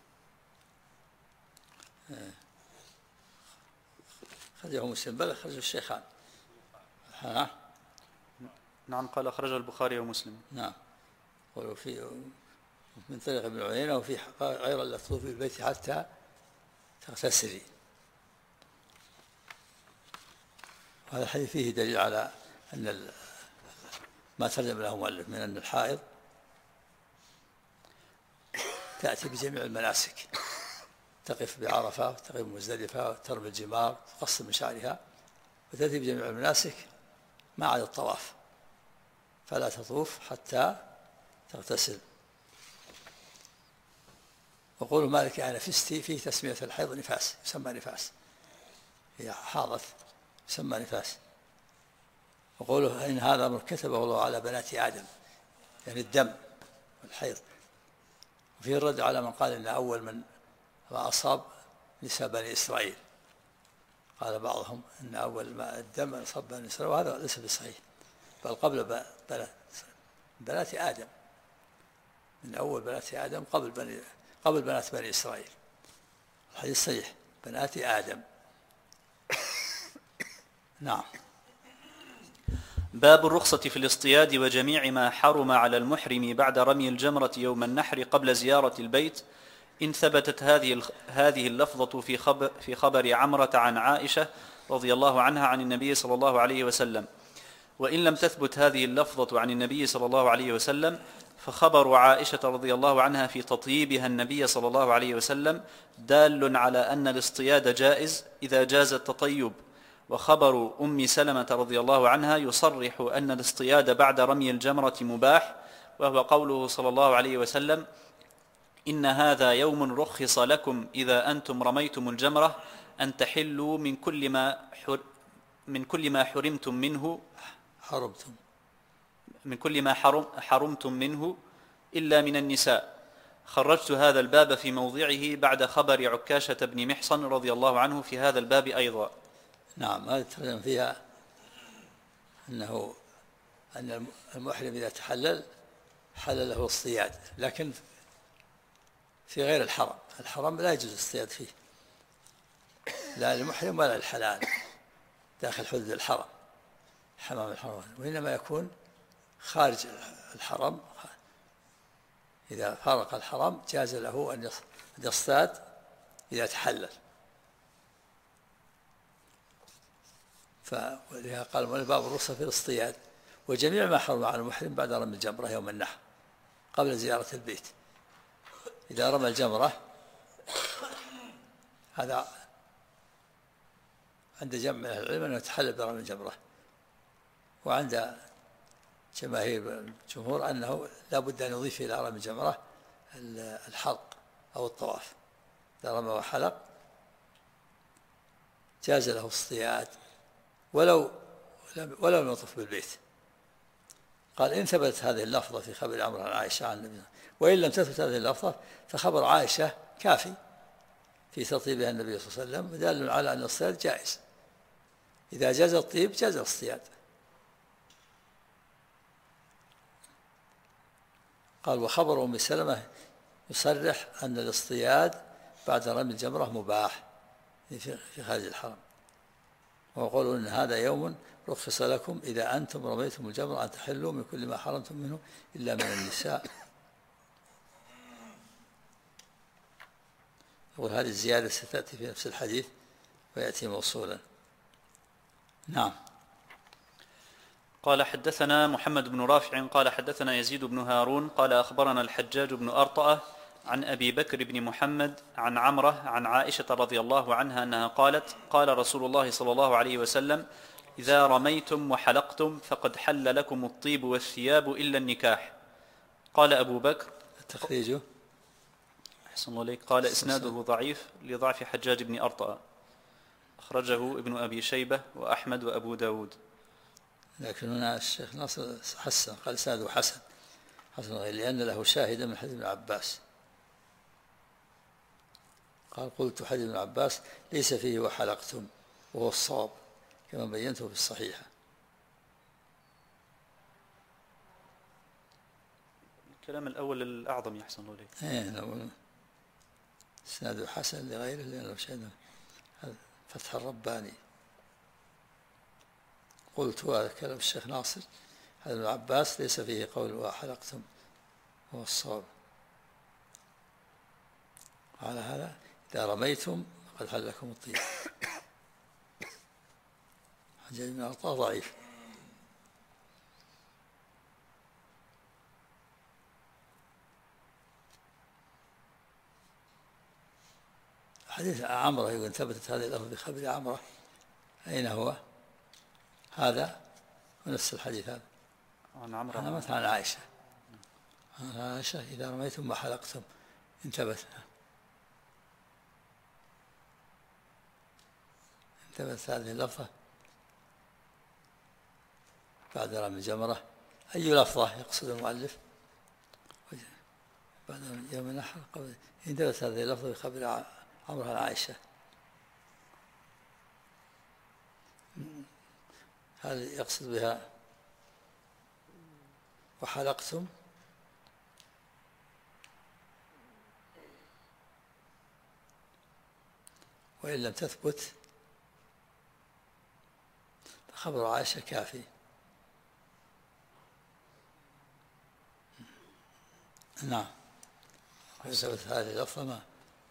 خرجه مسلم، بل خرجه الشيخان. نعم، قال أخرجه البخاري ومسلم. نعم. ولو في من طريق ابن عيينة، وفي غير ألا تطوفي بالبيت حتى تغتسلي. هذا الحديث فيه دليل على أن ما ترجم له مؤلف من أن الحائض تأتي بجميع المناسك، تقف بعرفة، تقف بمزدلفة، ترمي الجمار، تقص من شعرها، وتأتي بجميع المناسك ما عدا الطواف، فلا تطوف حتى تغتسل. وقول مالك أنفستي فيه تسمية الحيض نفاس، يسمى نفاس، هي حاضت يسمى نفاس. وقوله إن هذا أمر كتبه الله على بنات آدم، يعني الدم والحيض. وفيه الرد على من قال إن أول من أصاب نساء بني إسرائيل، قال بعضهم إن أول ما الدم أصاب بني إسرائيل، وهذا ليس بصحيح، بل قبل بنات آدم، من أول بنات آدم قبل بنات بني إسرائيل. الحديث صحيح، بنات آدم. نعم. باب الرخصة في الاصطياد وجميع ما حرم على المحرم بعد رمي الجمرة يوم النحر قبل زيارة البيت، إن ثبتت هذه اللفظة في خبر عمرة عن عائشة رضي الله عنها عن النبي صلى الله عليه وسلم. وإن لم تثبت هذه اللفظة عن النبي صلى الله عليه وسلم، فخبر عائشة رضي الله عنها في تطييبها النبي صلى الله عليه وسلم دال على أن الاصطياد جائز إذا جاز التطيب. وخبر أم سلمة رضي الله عنها يصرح أن الاصطياد بعد رمي الجمرة مباح، وهو قوله صلى الله عليه وسلم: إن هذا يوم رخص لكم إذا أنتم رميتم الجمرة أن تحلوا من كل ما حرمتم منه إلا من النساء. خرجت هذا الباب في موضعه بعد خبر عكاشة بن محصن رضي الله عنه في هذا الباب أيضا. نعم. هذا تكلم فيها أن المحرم إذا تحلل حل له الصياد، لكن في غير الحرم لا يجوز الصياد فيه، لا للمحرم ولا للحلال داخل حدود الحرم، حمام الحرم، وإنما يكون خارج الحرم. إذا فارق الحرم جاز له أن يصطاد إذا تحلل. فلذا قال باب الرخصة في الاصطياد وجميع ما حرم على المحرم بعد رمي الجمرة يوم النحر قبل زيارة البيت. إذا رمى الجمرة، هذا عند جمع من أهل العلم أنه يتحلل برمي الجمرة، وعند جماهير الجمهور أنه لا بد أن يضيف إلى رمي الجمرة الحلق أو الطواف. إذا رمى وحلق جاز له الصياد ولو لم يطف بالبيت. قال إن ثبتت هذه اللفظة في خبر عمرو عن عائشة عن النبي، وإن لم تثبت هذه اللفظة فخبر عائشة كافي في تطيبها النبي صلى الله عليه وسلم، ودال على أن الصياد جائز. إذا جاز الطيب جاز الصياد. قال وخبر أم سلمة يصرح أن الاصطياد بعد رمي الجمرة مباح في خارج الحرم، وقولوا إن هذا يوم رخص لكم إذا أنتم رميتم الجمر أن تحلوا من كل ما حرمتم منه إلا من النساء. وهذه الزيادة ستأتي في نفس الحديث ويأتي موصولا. نعم. قال حدثنا محمد بن رافع قال حدثنا يزيد بن هارون قال أخبرنا الحجاج بن أرطأة عن أبي بكر بن محمد عن عمرة عن عائشة رضي الله عنها أنها قالت قال رسول الله صلى الله عليه وسلم إذا رميتم وحلقتم فقد حل لكم الطيب والثياب إلا النكاح. قال أبو بكر التخريج أحسن الله عليك. قال إسناده ضعيف لضعف حجاج بن أرطأة، أخرجه ابن أبي شيبة وأحمد وأبو داود. لكن هنا الشيخ ناصر حسن، قال إسناده حسن لأن له شاهدا من حديث ابن عباس. قال قلت حديث ابن عباس ليس فيه وحلقتم وهو الصواب كما بينته في الصحيحة. الكلام الأول الأعظم يحسن الله عليك. إسناده حسن لغيره لأنه شاهد فتح الرباني. قلت هذا كلام الشيخ ناصر هذا ابن عباس ليس فيه قول وحلقتم هو الصواب. على هذا إذا رميتم فقد حل لكم الطيب. حجاج بن أرطاة ضعيف. حديث عمرة يقول ثبتت هذه اللفظ بخبر عمرة، أين هو؟ هذا ونفس الحديث هذا عن عمرة عن عائشة. عن عائشة إذا رميتم وحلقتم انتبهت هذه اللفظة بعد رمي الجمرة. أي لفظة يقصد المؤلف؟ بعد يوم النحر انتبهت هذه اللفظة بخبر عمرها عن عائشة. هل يقصد بها وحلقتم وإن لم تثبت فخبر عائشة كافي. نعم. ثبت هذه اللفظة ما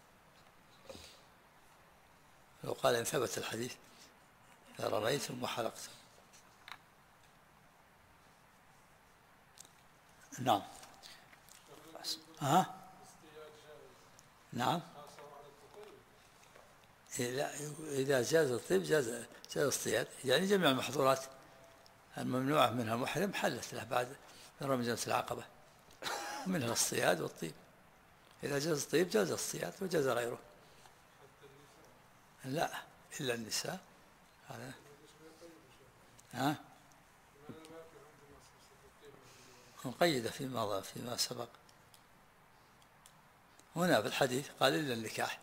لو قال إن ثبت الحديث إذا رميتم وحلقتم. نعم. نعم. إذا جاز الطيب جاز الصياد، يعني جميع المحظورات الممنوعة منها المحرم حلت له بعد رمي جمرة العقبة، منها الصياد والطيب. إذا جاز الطيب جاز الصياد وجاز غيره. لا إلا النساء. هذا مقيدة فيما سبق. هنا في الحديث قال إلا النكاح.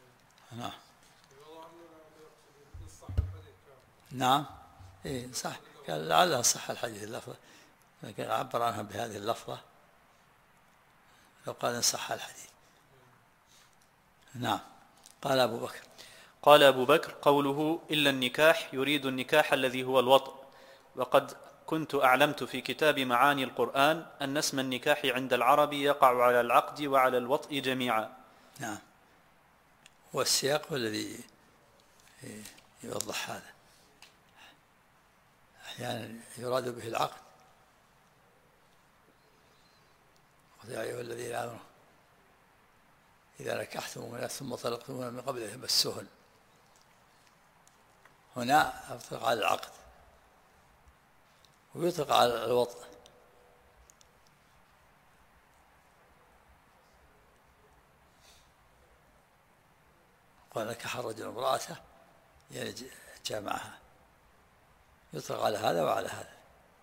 نعم. إيه صح، قال لعلها صح الحديث اللفظة، لكن عبر عنها بهذه اللفظة لو قال إن صح الحديث. نعم. قال أبو بكر قوله إلا النكاح يريد النكاح الذي هو الوطء، وقد كنت أعلمت في كتاب معاني القرآن أن اسم النكاح عند العرب يقع على العقد وعلى الوطء جميعا. نعم. والسياق هو الذي يوضح هذا. أحيانا يراد به العقد. يا أيها الذين آمنوا إذا نكحتم مؤمنات ثم طلقتموهن من قبل أن يمسوهن، هنا يطلق على العقد ويطلق على الوطء. قال نكح الرجل امرأته يعني جامعها، يطلق على هذا وعلى هذا.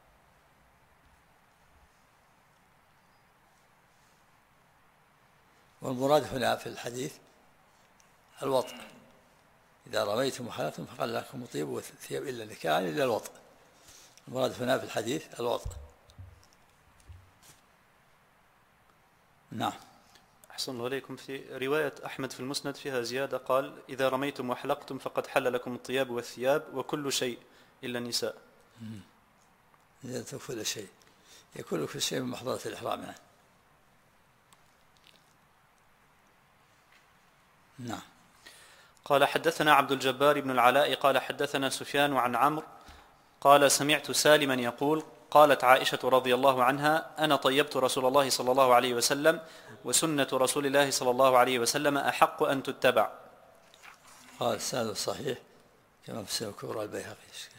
والمراد هنا في الحديث الوطء. إذا رميتم وحلقتم فقال لكم الطيب والثياب إلا النكاح إلا الوطء. المراد هنا في الحديث الوطء. نعم. أحسن الله إليكم. في رواية أحمد في المسند فيها زيادة، قال: إذا رميتم وحلقتم فقد حل لكم الطياب والثياب وكل شيء إلا النساء. زيادة كل شيء، يكون كل شيء من محظورة الإحرام يعني. نعم. قال: حدثنا عبد الجبار بن العلاء قال: حدثنا سفيان عن عمرو قال: سمعت سالما يقول: قالت عائشة رضي الله عنها: أنا طيبت رسول الله صلى الله عليه وسلم، وسنة رسول الله صلى الله عليه وسلم أحق أن تتبع. قال السند صحيح كما في السنة الكبرى البيهقي.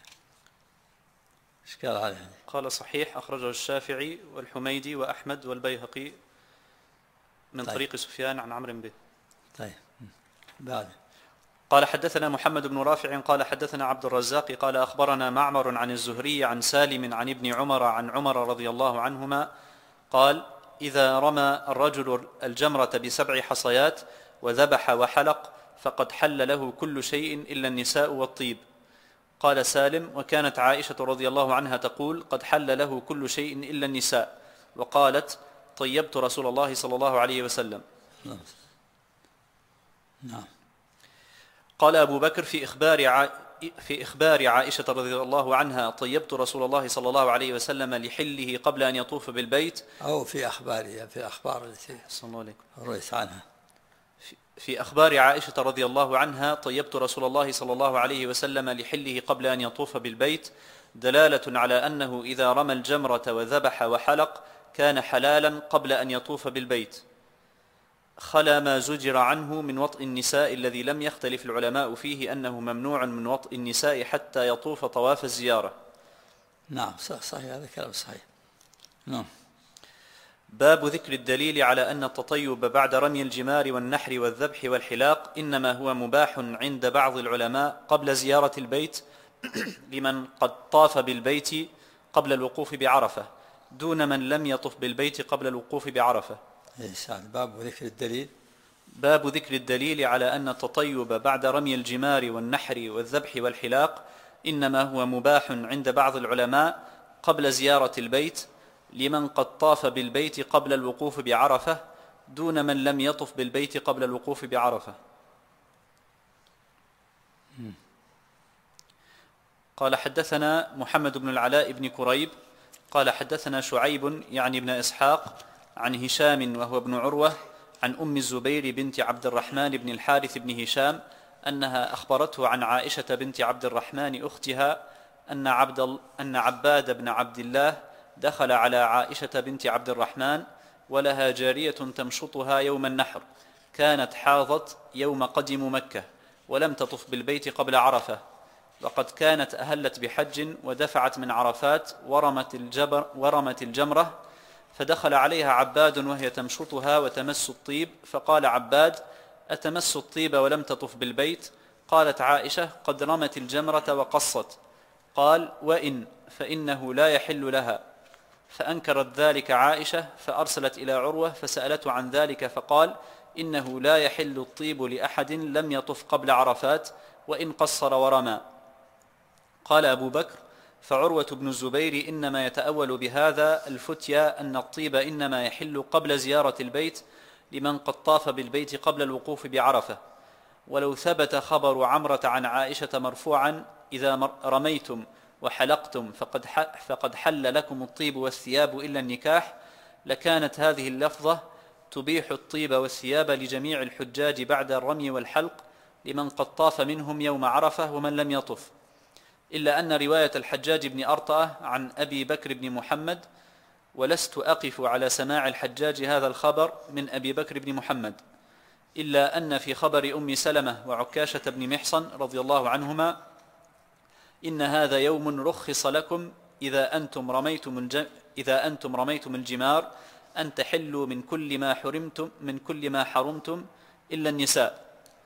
إشكال عليه. قال: صحيح، أخرجه الشافعي والحميدي وأحمد والبيهقي من طريق سفيان عن عمرو به. طيب بعد. قال: حدثنا محمد بن رافع قال: حدثنا عبد الرزاق قال: أخبرنا معمر عن الزهري عن سالم عن ابن عمر عن عمر رضي الله عنهما قال: إذا رمى الرجل الجمرة ب7 حصيات وذبح وحلق فقد حل له كل شيء إلا النساء والطيب. قال سالم: وكانت عائشة رضي الله عنها تقول: قد حل له كل شيء إلا النساء، وقالت: طيبت رسول الله صلى الله عليه وسلم. نعم. قال أبو بكر في إخبار عائشة رضي الله عنها: طيبت رسول الله صلى الله عليه وسلم لحله قبل أن يطوف بالبيت، أو في أخبارها، في الأخبار التي رويت عنها. في أخبار عائشة رضي الله عنها: طيبت رسول الله صلى الله عليه وسلم لحله قبل أن يطوف بالبيت، دلالة على أنه إذا رمى الجمرة وذبح وحلق كان حلالا قبل أن يطوف بالبيت، خلا ما زجر عنه من وطئ النساء الذي لم يختلف العلماء فيه أنه ممنوع من وطئ النساء حتى يطوف طواف الزيارة. نعم صحيح، هذا كلام صحيح. نعم. باب ذكر الدليل على أن التطيب بعد رمي الجمار والنحر والذبح والحلاق إنما هو مباح عند بعض العلماء قبل زيارة البيت لمن قد طاف بالبيت قبل الوقوف بعرفة، دون من لم يطف بالبيت قبل الوقوف بعرفة. باب ذكر الدليل. باب ذكر الدليل على أن التطيب بعد رمي الجمار والنحر والذبح والحلاق إنما هو مباح عند بعض العلماء قبل زيارة البيت لمن قد طاف بالبيت قبل الوقوف بعرفة، دون من لم يطف بالبيت قبل الوقوف بعرفة. قال: حدثنا محمد بن العلاء بن كريب قال: حدثنا شعيب يعني ابن إسحاق عن هشام وهو ابن عروة عن أم الزبير بنت عبد الرحمن بن الحارث بن هشام أنها أخبرته عن عائشة بنت عبد الرحمن أختها أن عباد بن عبد الله دخل على عائشة بنت عبد الرحمن ولها جارية تمشطها يوم النحر، كانت حاضت يوم قدموا مكة ولم تطف بالبيت قبل عرفة، وقد كانت أهلت بحج ودفعت من عرفات ورمت الجمرة، فدخل عليها عباد وهي تمشطها وتمس الطيب، فقال عباد: أتمس الطيب ولم تطف بالبيت؟ قالت عائشة: قد رمت الجمرة وقصت. قال: وإن فإنه لا يحل لها. فأنكرت ذلك عائشة، فأرسلت إلى عروة فسألته عن ذلك، فقال: إنه لا يحل الطيب لأحد لم يطف قبل عرفات وإن قصر ورمى. قال أبو بكر: فعروة بن الزبير إنما يتأول بهذا الفتيا أن الطيب إنما يحل قبل زيارة البيت لمن قد طاف بالبيت قبل الوقوف بعرفة، ولو ثبت خبر عمرة عن عائشة مرفوعا: إذا رميتم وحلقتم فقد حل لكم الطيب والثياب إلا النكاح، لكانت هذه اللفظة تبيح الطيب والثياب لجميع الحجاج بعد الرمي والحلق لمن قد طاف منهم يوم عرفة ومن لم يطف، إلا أن رواية الحجاج بن أرطأة عن أبي بكر بن محمد، ولست أقف على سماع الحجاج هذا الخبر من أبي بكر بن محمد، إلا أن في خبر أم سلمة وعكاشة بن محصن رضي الله عنهما: إن هذا يوم رخص لكم إذا أنتم رميتم الجمار أن تحلوا من كل ما حرمتم إلا النساء،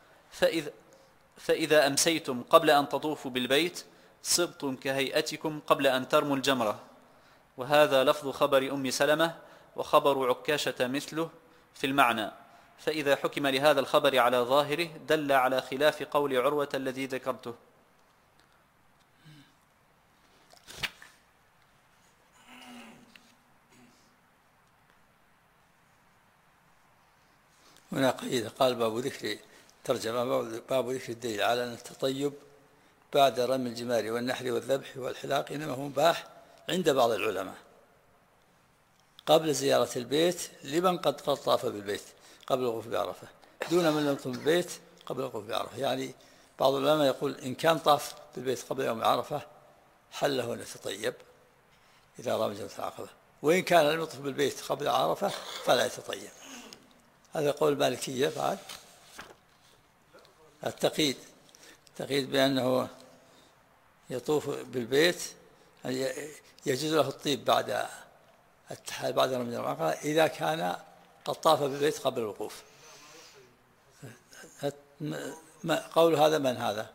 فإذا أمسيتم قبل أن تطوفوا بالبيت صرتم كهيئتكم قبل أن ترموا الجمرة. وهذا لفظ خبر أم سلمة، وخبر عكاشة مثله في المعنى، فإذا حكم لهذا الخبر على ظاهره دل على خلاف قول عروة الذي ذكرته. هنا قيد قال باب ذكر ترجمة باب ذكر الدليل على أن التطيب بعد رمي الجمار والنحر والذبح والحلاق إنما هو مباح عند بعض العلماء قبل زيارة البيت لمن قد طاف بالبيت قبل الوقوف بعرفة دون من لم يطف بالبيت قبل الوقوف بعرفة. يعني بعض العلماء يقول إن كان طاف بالبيت قبل يوم عرفة حل له أن يتطيب إذا رمى جمرة العقبة، وإن كان لم يطف بالبيت قبل عرفة فلا يتطيب. هذا قول المالكية. بعد التقييد بأنه يطوف بالبيت يجوز له الطيب بعد رمي العقبة إذا كان قد طاف بالبيت قبل الوقوف. قول هذا من هذا؟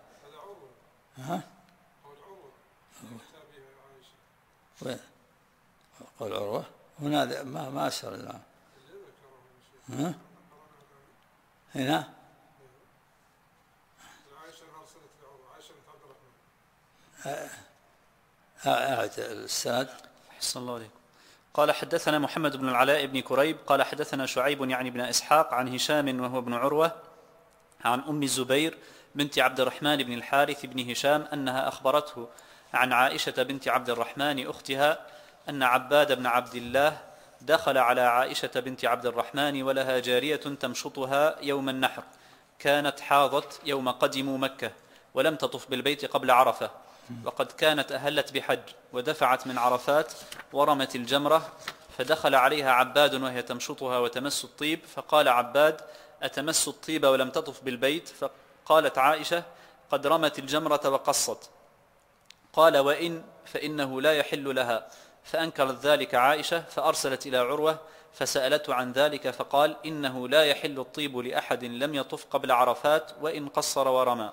وين قول عروة هنا ما أشهر الآن هنا أعد السند. أحسن الله عليكم. قال حدثنا محمد بن العلاء بن كريب قال حدثنا شعيب يعني بن إسحاق عن هشام وهو ابن عروة عن أم الزبير بنت عبد الرحمن بن الحارث بن هشام أنها أخبرته عن عائشة بنت عبد الرحمن أختها أن عباد بن عبد الله دخل على عائشة بنت عبد الرحمن ولها جارية تمشطها يوم النحر، كانت حاضت يوم قدموا مكة ولم تطف بالبيت قبل عرفة، وقد كانت أهلت بحج ودفعت من عرفات ورمت الجمرة، فدخل عليها عباد وهي تمشطها وتمس الطيب، فقال عباد: أتمس الطيب ولم تطف بالبيت؟ فقالت عائشة: قد رمت الجمرة وقصت. قال: وإن فإنه لا يحل لها. فأنكرت ذلك عائشة فأرسلت إلى عروة فسألته عن ذلك فقال: إنه لا يحل الطيب لأحد لم يطف قبل عرفات وإن قصر ورمى.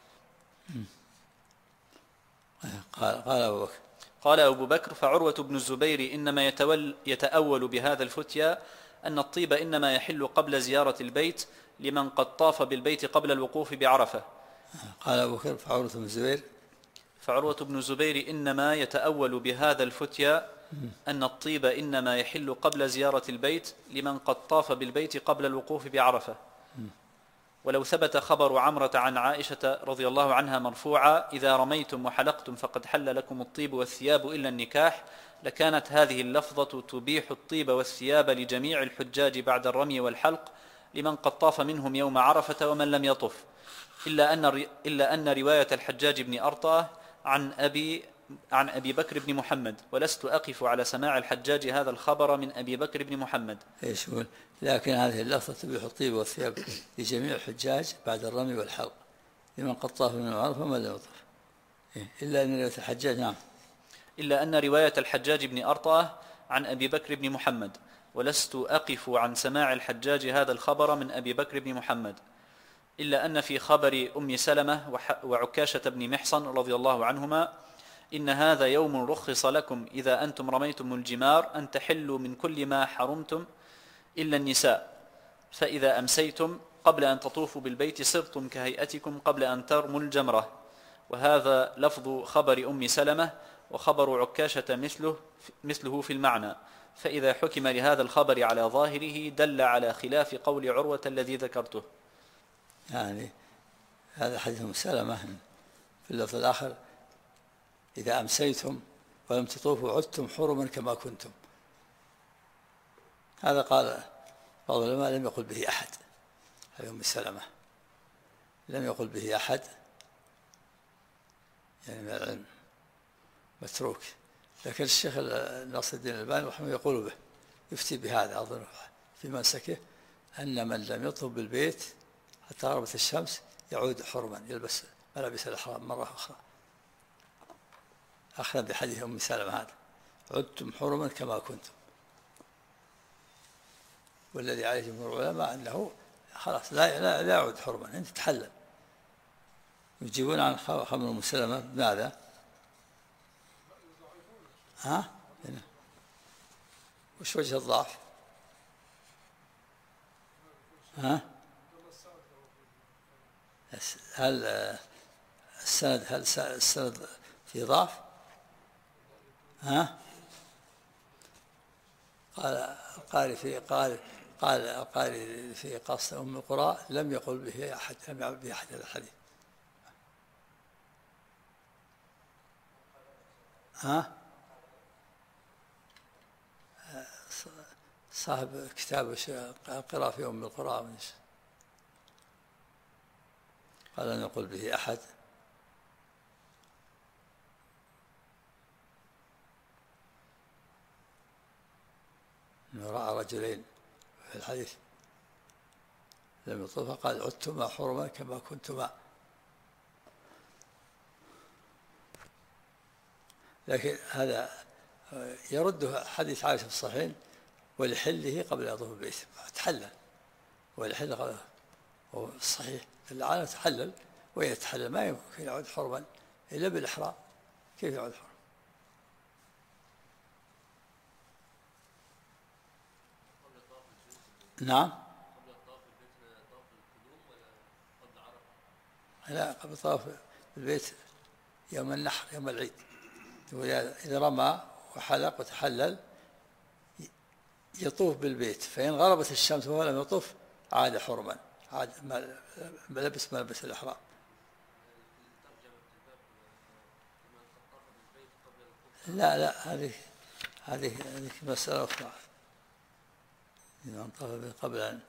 قال أبو بكر: فعروة بن الزبير إنما يتأول بهذا الفتيا أن الطيب إنما يحل قبل زيارة البيت لمن قد طاف بالبيت قبل الوقوف بعرفة. قال أبو بكر: فعروة بن الزبير إنما يتأول بهذا الفتيا أن الطيب إنما يحل قبل زيارة البيت لمن قد طاف بالبيت قبل الوقوف بعرفة. ولو ثبت خبر عمرة عن عائشة رضي الله عنها مرفوعا: إذا رميتم وحلقتم فقد حل لكم الطيب والثياب إلا النكاح، لكانت هذه اللفظة تبيح الطيب والثياب لجميع الحجاج بعد الرمي والحلق لمن قد طاف منهم يوم عرفة ومن لم يطف، إلا أن رواية الحجاج بن أرطاه عن أبي بكر بن محمد، ولست أقف على سماع الحجاج هذا الخبر من أبي بكر بن محمد. لكن هذه اللفظة تبيح الطيب والثياب لجميع الحجاج بعد الرمي والحلق لمن قد طاف من عرفة ومن لم يطف، إلا أن رواية الحجاج إلا أن رواية الحجاج بن أرطاه عن أبي بكر بن محمد، ولست أقف عن سماع الحجاج هذا الخبر من أبي بكر بن محمد. إلا أن في خبر أم سلمة وعكاشة بن محصن رضي الله عنهما: إن هذا يوم رخص لكم إذا أنتم رميتم الجمار أن تحلوا من كل ما حرمتم إلا النساء، فإذا أمسيتم قبل أن تطوفوا بالبيت صرتم كهيئتكم قبل أن ترموا الجمرة. وهذا لفظ خبر أم سلمة، وخبر عكاشة مثله في المعنى، فإذا حكم لهذا الخبر على ظاهره دل على خلاف قول عروة الذي ذكرته. يعني هذا حديث أم سلمة في اللفظ الآخر: إذا أمسيتم ولم تطوفوا عدتم حرما كما كنتم. هذا قال بعض العلماء لم يقل به أحد، هذه أم سلمة لم يقل به أحد، يعني من العلم متروك. لكن الشيخ ناصر الدين الألباني رحمه يقول به، يفتي بهذا أظن في منسكه، أن من لم يطوف بالبيت حتى غربت الشمس يعود حرما يلبس ملابس الإحرام مرة أخرى، أخذ بحديث أم سلمة هذا: عدتم حرما كما كنتم. والذي عليه جمهور العلماء أنه خلاص لا يعود حرما، أنت تحلل. يجيبون عن خبر أم سلمة بماذا؟ وش وجه الضعف؟ هل السند في ضعف؟ قال قال في قصة أم القرى لم يقل به أحد، لم يعمل به أحد هذا الحديث. صاحب كتاب القراءة في أم القرى قال لم يقل به أحد. أنه رأى رجلين في الحديث لم يطوفا قال عدتما حرما كما كنتما. لكن هذا يرده حديث عائشة في الصحيحين ولحله قبل أن يطوف البيت، تحلل ولحله قبل، هو الصحيح العالم تحلل ويتحلل، ما يمكن يعود حرما إلا بالإحرام. كيف يعود حرما؟ نعم. لا، قبل طواف البيت يوم النحر يوم العيد. إذا رمى وحلق وتحلل يطوف بالبيت، فإن غربت الشمس وهو لم يطوف عاد حرما، عاد لبس ملبس الإحرام. لا هذه مسألة أخرى. إذا انطلق قبل أن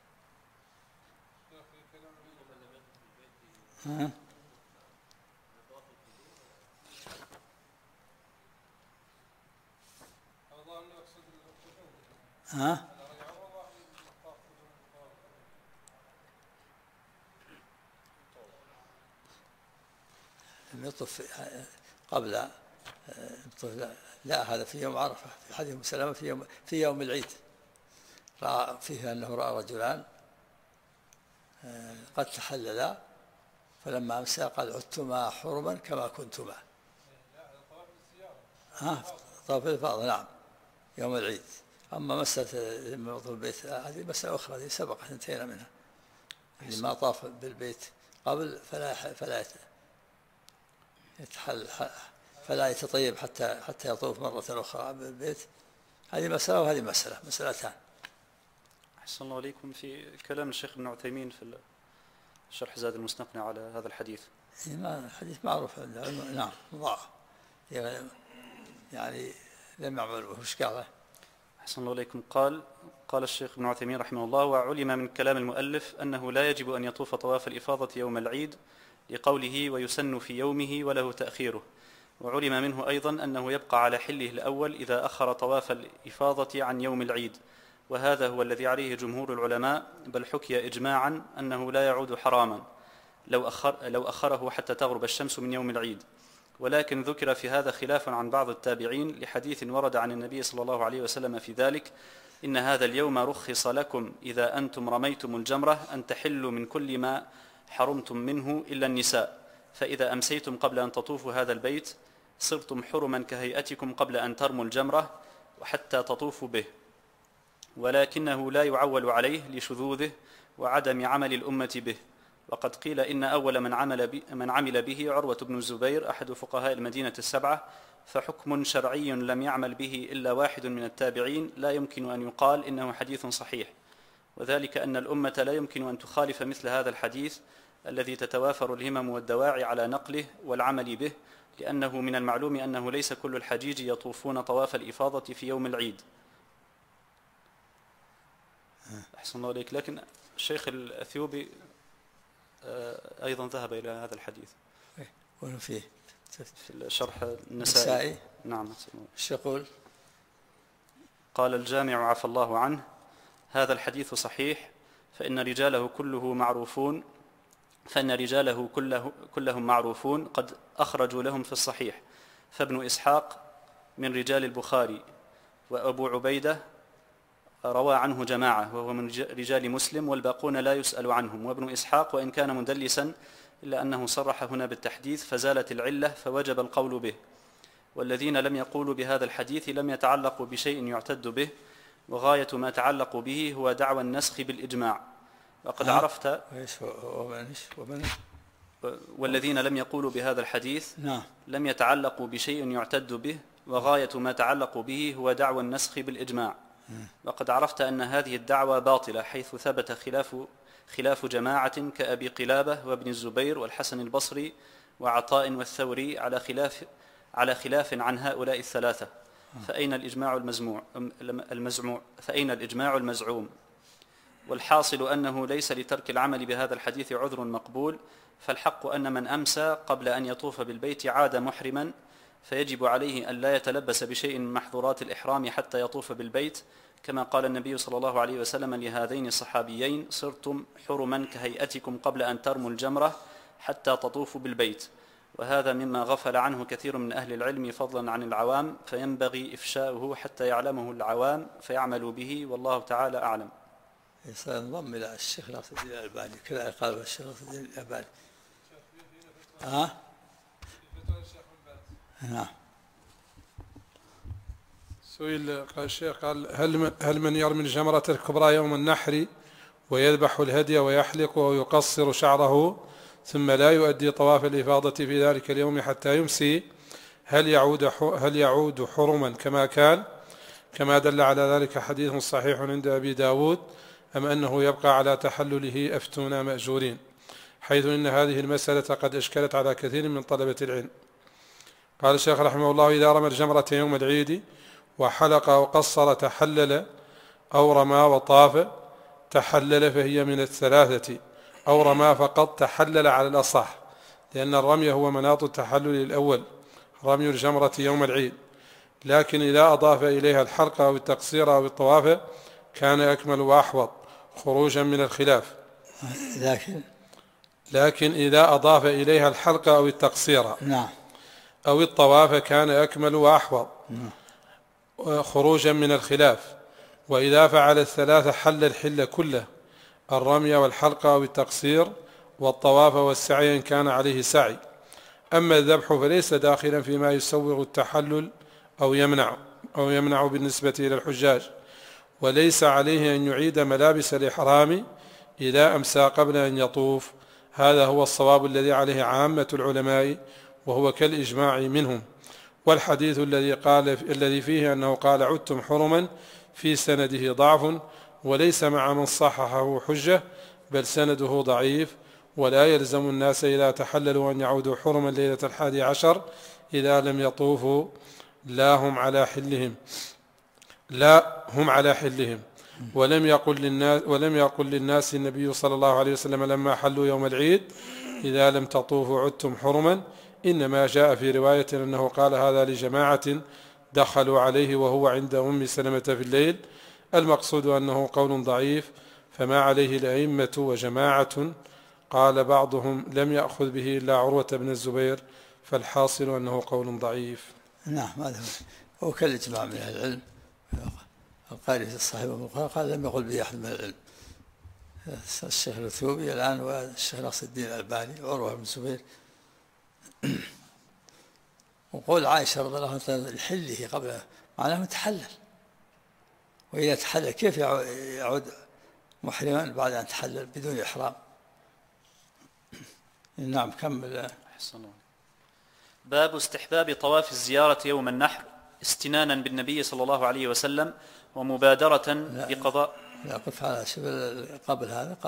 لم يطف قبل. لا، هذا في يوم عرفة، في حديث أم سلمة في يوم العيد رأى فيه أنه رأى رجلان قد تحللا فلما أمسى قال عدتما حرما كما كنتما. طواف الإفاضة نعم يوم العيد. أما مسألة لما يطوف البيت هذه مسألة أخرى، هذه سبقت انتهينا منها. اللي ما طاف بالبيت قبل فلا يتطيب حتى يطوف مرة أخرى بالبيت. هذه مسألة وهذه مسألتان. أحسن الله عليكم. في كلام الشيخ ابن عثيمين في شرح زاد المستقنع على هذا الحديث، الحديث معروف عند العلماء، نعم ضاع يعني لم يعملوا إشكاله. أحسن الله عليكم. قال الشيخ ابن عثيمين رحمه الله: وعلم من كلام المؤلف أنه لا يجب أن يطوف طواف الإفاضة يوم العيد لقوله ويسن في يومه وله تأخيره. وعلم منه أيضا أنه يبقى على حله الأول إذا أخر طواف الإفاضة عن يوم العيد، وهذا هو الذي عليه جمهور العلماء، بل حكي إجماعا أنه لا يعود حراما لو أخره حتى تغرب الشمس من يوم العيد. ولكن ذكر في هذا خلاف عن بعض التابعين لحديث ورد عن النبي صلى الله عليه وسلم في ذلك: إن هذا اليوم رخص لكم إذا أنتم رميتم الجمرة أن تحلوا من كل ما حرمتم منه إلا النساء، فإذا أمسيتم قبل أن تطوفوا هذا البيت صرتم حرما كهيئتكم قبل أن ترموا الجمرة وحتى تطوفوا به. ولكنه لا يعول عليه لشذوذه وعدم عمل الأمة به. وقد قيل إن أول من عمل به عروة بن الزبير أحد فقهاء المدينة السبعة، فحكم شرعي لم يعمل به إلا واحد من التابعين لا يمكن أن يقال إنه حديث صحيح، وذلك أن الأمة لا يمكن أن تخالف مثل هذا الحديث الذي تتوافر الهمم والدواعي على نقله والعمل به، لأنه من المعلوم أنه ليس كل الحجيج يطوفون طواف الإفاضة في يوم العيد. أحسن الله عليك. لكن الشيخ الأثيوبي أيضا ذهب إلى هذا الحديث في الشرح النسائي. نعم. ايش يقول؟ قال الجامع عفى الله عنه: هذا الحديث صحيح فإن رجاله كلهم معروفون قد أخرجوا لهم في الصحيح، فابن إسحاق من رجال البخاري، وأبو عبيدة روى عنه جماعة وهو من رجال مسلم، والباقون لا يسأل عنهم. وابن إسحاق وإن كان مدلسا إلا أنه صرح هنا بالتحديث فزالت العلة فوجب القول به. والذين لم يقولوا بهذا الحديث لم يتعلقوا بشيء يعتد به، وغاية ما تعلقوا به هو دعوى النسخ بالإجماع. وقد عرفت والذين لم يقولوا بهذا الحديث لم يتعلقوا بشيء يعتد به، وغاية ما تعلقوا به هو دعوى النسخ بالإجماع. وقد عرفت أن هذه الدعوة باطلة، حيث ثبت خلاف جماعة كأبي قلابة وابن الزبير والحسن البصري وعطاء والثوري على خلاف عن هؤلاء الثلاثة. فأين الإجماع المزعوم؟ والحاصل أنه ليس لترك العمل بهذا الحديث عذر مقبول، فالحق أن من أمسى قبل أن يطوف بالبيت عاد محرما، فيجب عليه أن لا يتلبس بشيء من محظورات الإحرام حتى يطوف بالبيت، كما قال النبي صلى الله عليه وسلم لهذين الصحابيين: صرتم حرما كهيئتكم قبل أن ترموا الجمرة حتى تطوفوا بالبيت. وهذا مما غفل عنه كثير من أهل العلم فضلا عن العوام، فينبغي إفشاؤه حتى يعلمه العوام فيعملوا به، والله تعالى أعلم. سينضم إلى الشيخ ناصر الدين الألباني، كذا قال الشيخ ناصر الدين الألباني. نعم. سئل الشيخ قال: هل من يرمي الجمرة الكبرى يوم النحر ويذبح الهدي ويحلق ويقصر شعره ثم لا يؤدي طواف الإفاضة في ذلك اليوم حتى يمسي، هل يعود حرما كما كان، كما دل على ذلك حديث صحيح عند أبي داود، أم أنه يبقى على تحلله؟ أفتونا مأجورين، حيث إن هذه المسألة قد أشكلت على كثير من طلبة العلم. قال الشيخ رحمه الله: إذا رمى الجمرة يوم العيد وحلق أو قصر تحلل، أو رمى وطاف تحلل، فهي من الثلاثة، أو رمى فقط تحلل على الأصح، لأن الرمي هو مناط التحلل الأول، رمي الجمرة يوم العيد. لكن إذا أضاف إليها الحلق أو التقصير أو الطواف كان أكمل وأحوط خروجا من الخلاف. لكن إذا أضاف إليها الحلق أو التقصير أو الطواف كان أكمل وأحوط خروجا من الخلاف. وإذا فعل الثلاثة حل الحل كله، الرمي والحلق أو التقصير والطواف والسعي إن كان عليه سعي. أما الذبح فليس داخلا فيما يسوغ التحلل أو يمنع بالنسبة إلى الحجاج، وليس عليه أن يعيد ملابس الإحرام إذا أمسى قبل أن يطوف. هذا هو الصواب الذي عليه عامة العلماء، وهو كالإجماع منهم. والحديث الذي فيه أنه قال: عدتم حرما، في سنده ضعف، وليس مع من صححه حجة، بل سنده ضعيف. ولا يلزم الناس إذا تحللوا أن يعودوا حرما ليلة 11 إذا لم يطوفوا، لا هم على حلهم. ولم يقل للناس النبي صلى الله عليه وسلم لما حلوا يوم العيد: إذا لم تطوفوا عدتم حرما. إنما جاء في رواية أنه قال هذا لجماعة دخلوا عليه وهو عند أم سلمة في الليل. المقصود أنه قول ضعيف، فما عليه الأئمة وجماعة. قال بعضهم: لم يأخذ به إلا عروة بن الزبير، فالحاصل أنه قول ضعيف. نعم، هذا هو كالإجماع من أهل العلم. القارئ الصحيح قال لم يقل به أحد من العلم، الشيخ الثوبي الآن والشيخ ناصر الدين الألباني وعروة بن الزبير. وقول عائشة رضي الله عنها لحله قبل، معناه تحلل، وإذا تحلل كيف يعود محرما بعد أن تحلل بدون إحرام؟ نعم، كمل. باب استحباب طواف الزيارة يوم النحر استنانا بالنبي صلى الله عليه وسلم ومبادرة بقضاء. لا، قف على قبل هذا.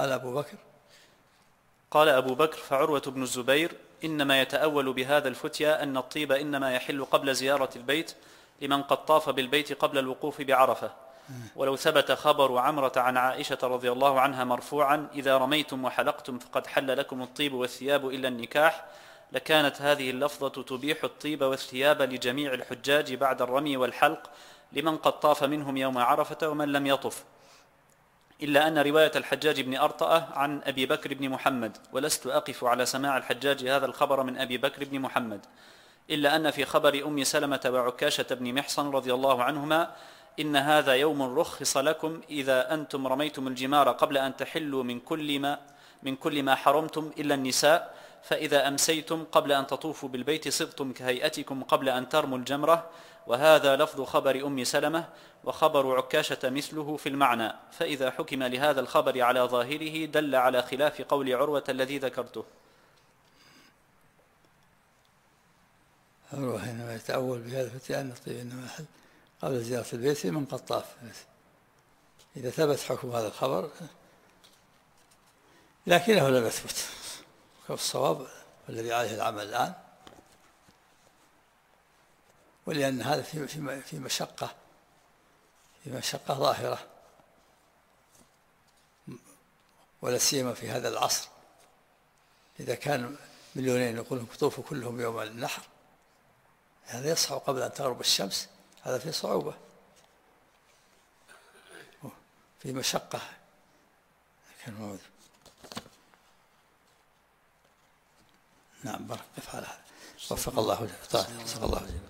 قال أبو بكر: فعروة بن الزبير إنما يتأول بهذا الفتيا أن الطيب إنما يحل قبل زيارة البيت لمن قد طاف بالبيت قبل الوقوف بعرفة. ولو ثبت خبر عمرة عن عائشة رضي الله عنها مرفوعا: إذا رميتم وحلقتم فقد حل لكم الطيب والثياب إلا النكاح، لكانت هذه اللفظة تبيح الطيب والثياب لجميع الحجاج بعد الرمي والحلق لمن قد طاف منهم يوم عرفة ومن لم يطف، إلا أن رواية الحجاج بن أرطأة عن أبي بكر بن محمد، ولست أقف على سماع الحجاج هذا الخبر من أبي بكر بن محمد، إلا أن في خبر أم سلمة وعكاشة بن محصن رضي الله عنهما: إن هذا يوم رخص لكم إذا أنتم رميتم الجمار قبل أن تحلوا من كل ما حرمتم إلا النساء، فإذا أمسيتم قبل أن تطوفوا بالبيت صرتم كهيئتكم قبل أن ترموا الجمرة. وهذا لفظ خبر أم سلمة، وخبر عكاشة مثله في المعنى، فإذا حكم لهذا الخبر على ظاهره دل على خلاف قول عروة الذي ذكرته. عروة إنما يتأول بهذا الفتيان أن الطيب إنما يحل قبل زيارة البيت من قد طاف. إذا ثبت حكم هذا الخبر، لكنه لم يثبت. الصواب الذي عليه العمل الآن، ولأن هذا في مشقة ظاهرة، ولا سيما في هذا العصر. إذا كان مليونين يقولون يطوفوا كلهم يوم النحر، هذا يصعب قبل أن تغرب الشمس، هذا فيه صعوبة، في مشقة. نعم، بارك نفعل هذا. وفق الله وفق الله وجل.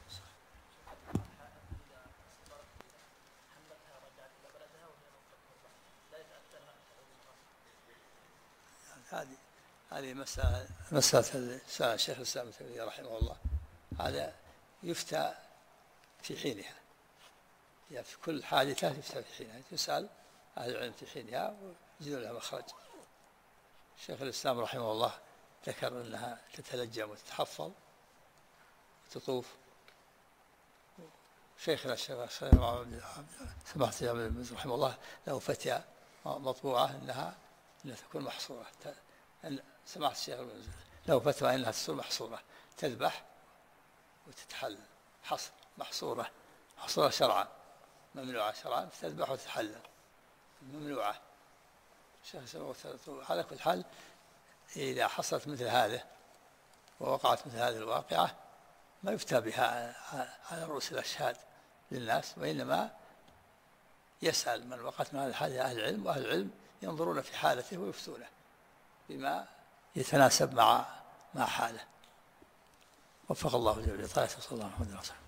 هذه مسألة سأل شيخ الإسلام ابن تيمية رحمه الله، هذا يفتى في حينها، يعني في كل حادثة يفتى في حينها، تسأل أهل العلم في حينها ويجدون لها مخرج. شيخ الإسلام رحمه الله ذكر أنها تتلجم وتتحفظ وتطوف. شيخنا الشيخ سماحة الشيخ رحمه الله له فتية مطبوعة أنها تكون محصورة. سماحة الشيخ له فتوى أنها تصير محصورة، تذبح وتتحلل، حصر محصورة شرعا، ممنوعة شرعا، تذبح وتتحلل ممنوعة. على كل حال إذا حصلت مثل هذا ووقعت مثل هذه الواقعة ما يفتى بها على رؤوس الأشهاد للناس، وإنما يسأل من وقعت من هذه الحاجة أهل العلم، وأهل العلم ينظرون في حالته ويفتونه بما يتناسب مع حاله. وفق الله جل وعلا. صلى الله عليه وسلم.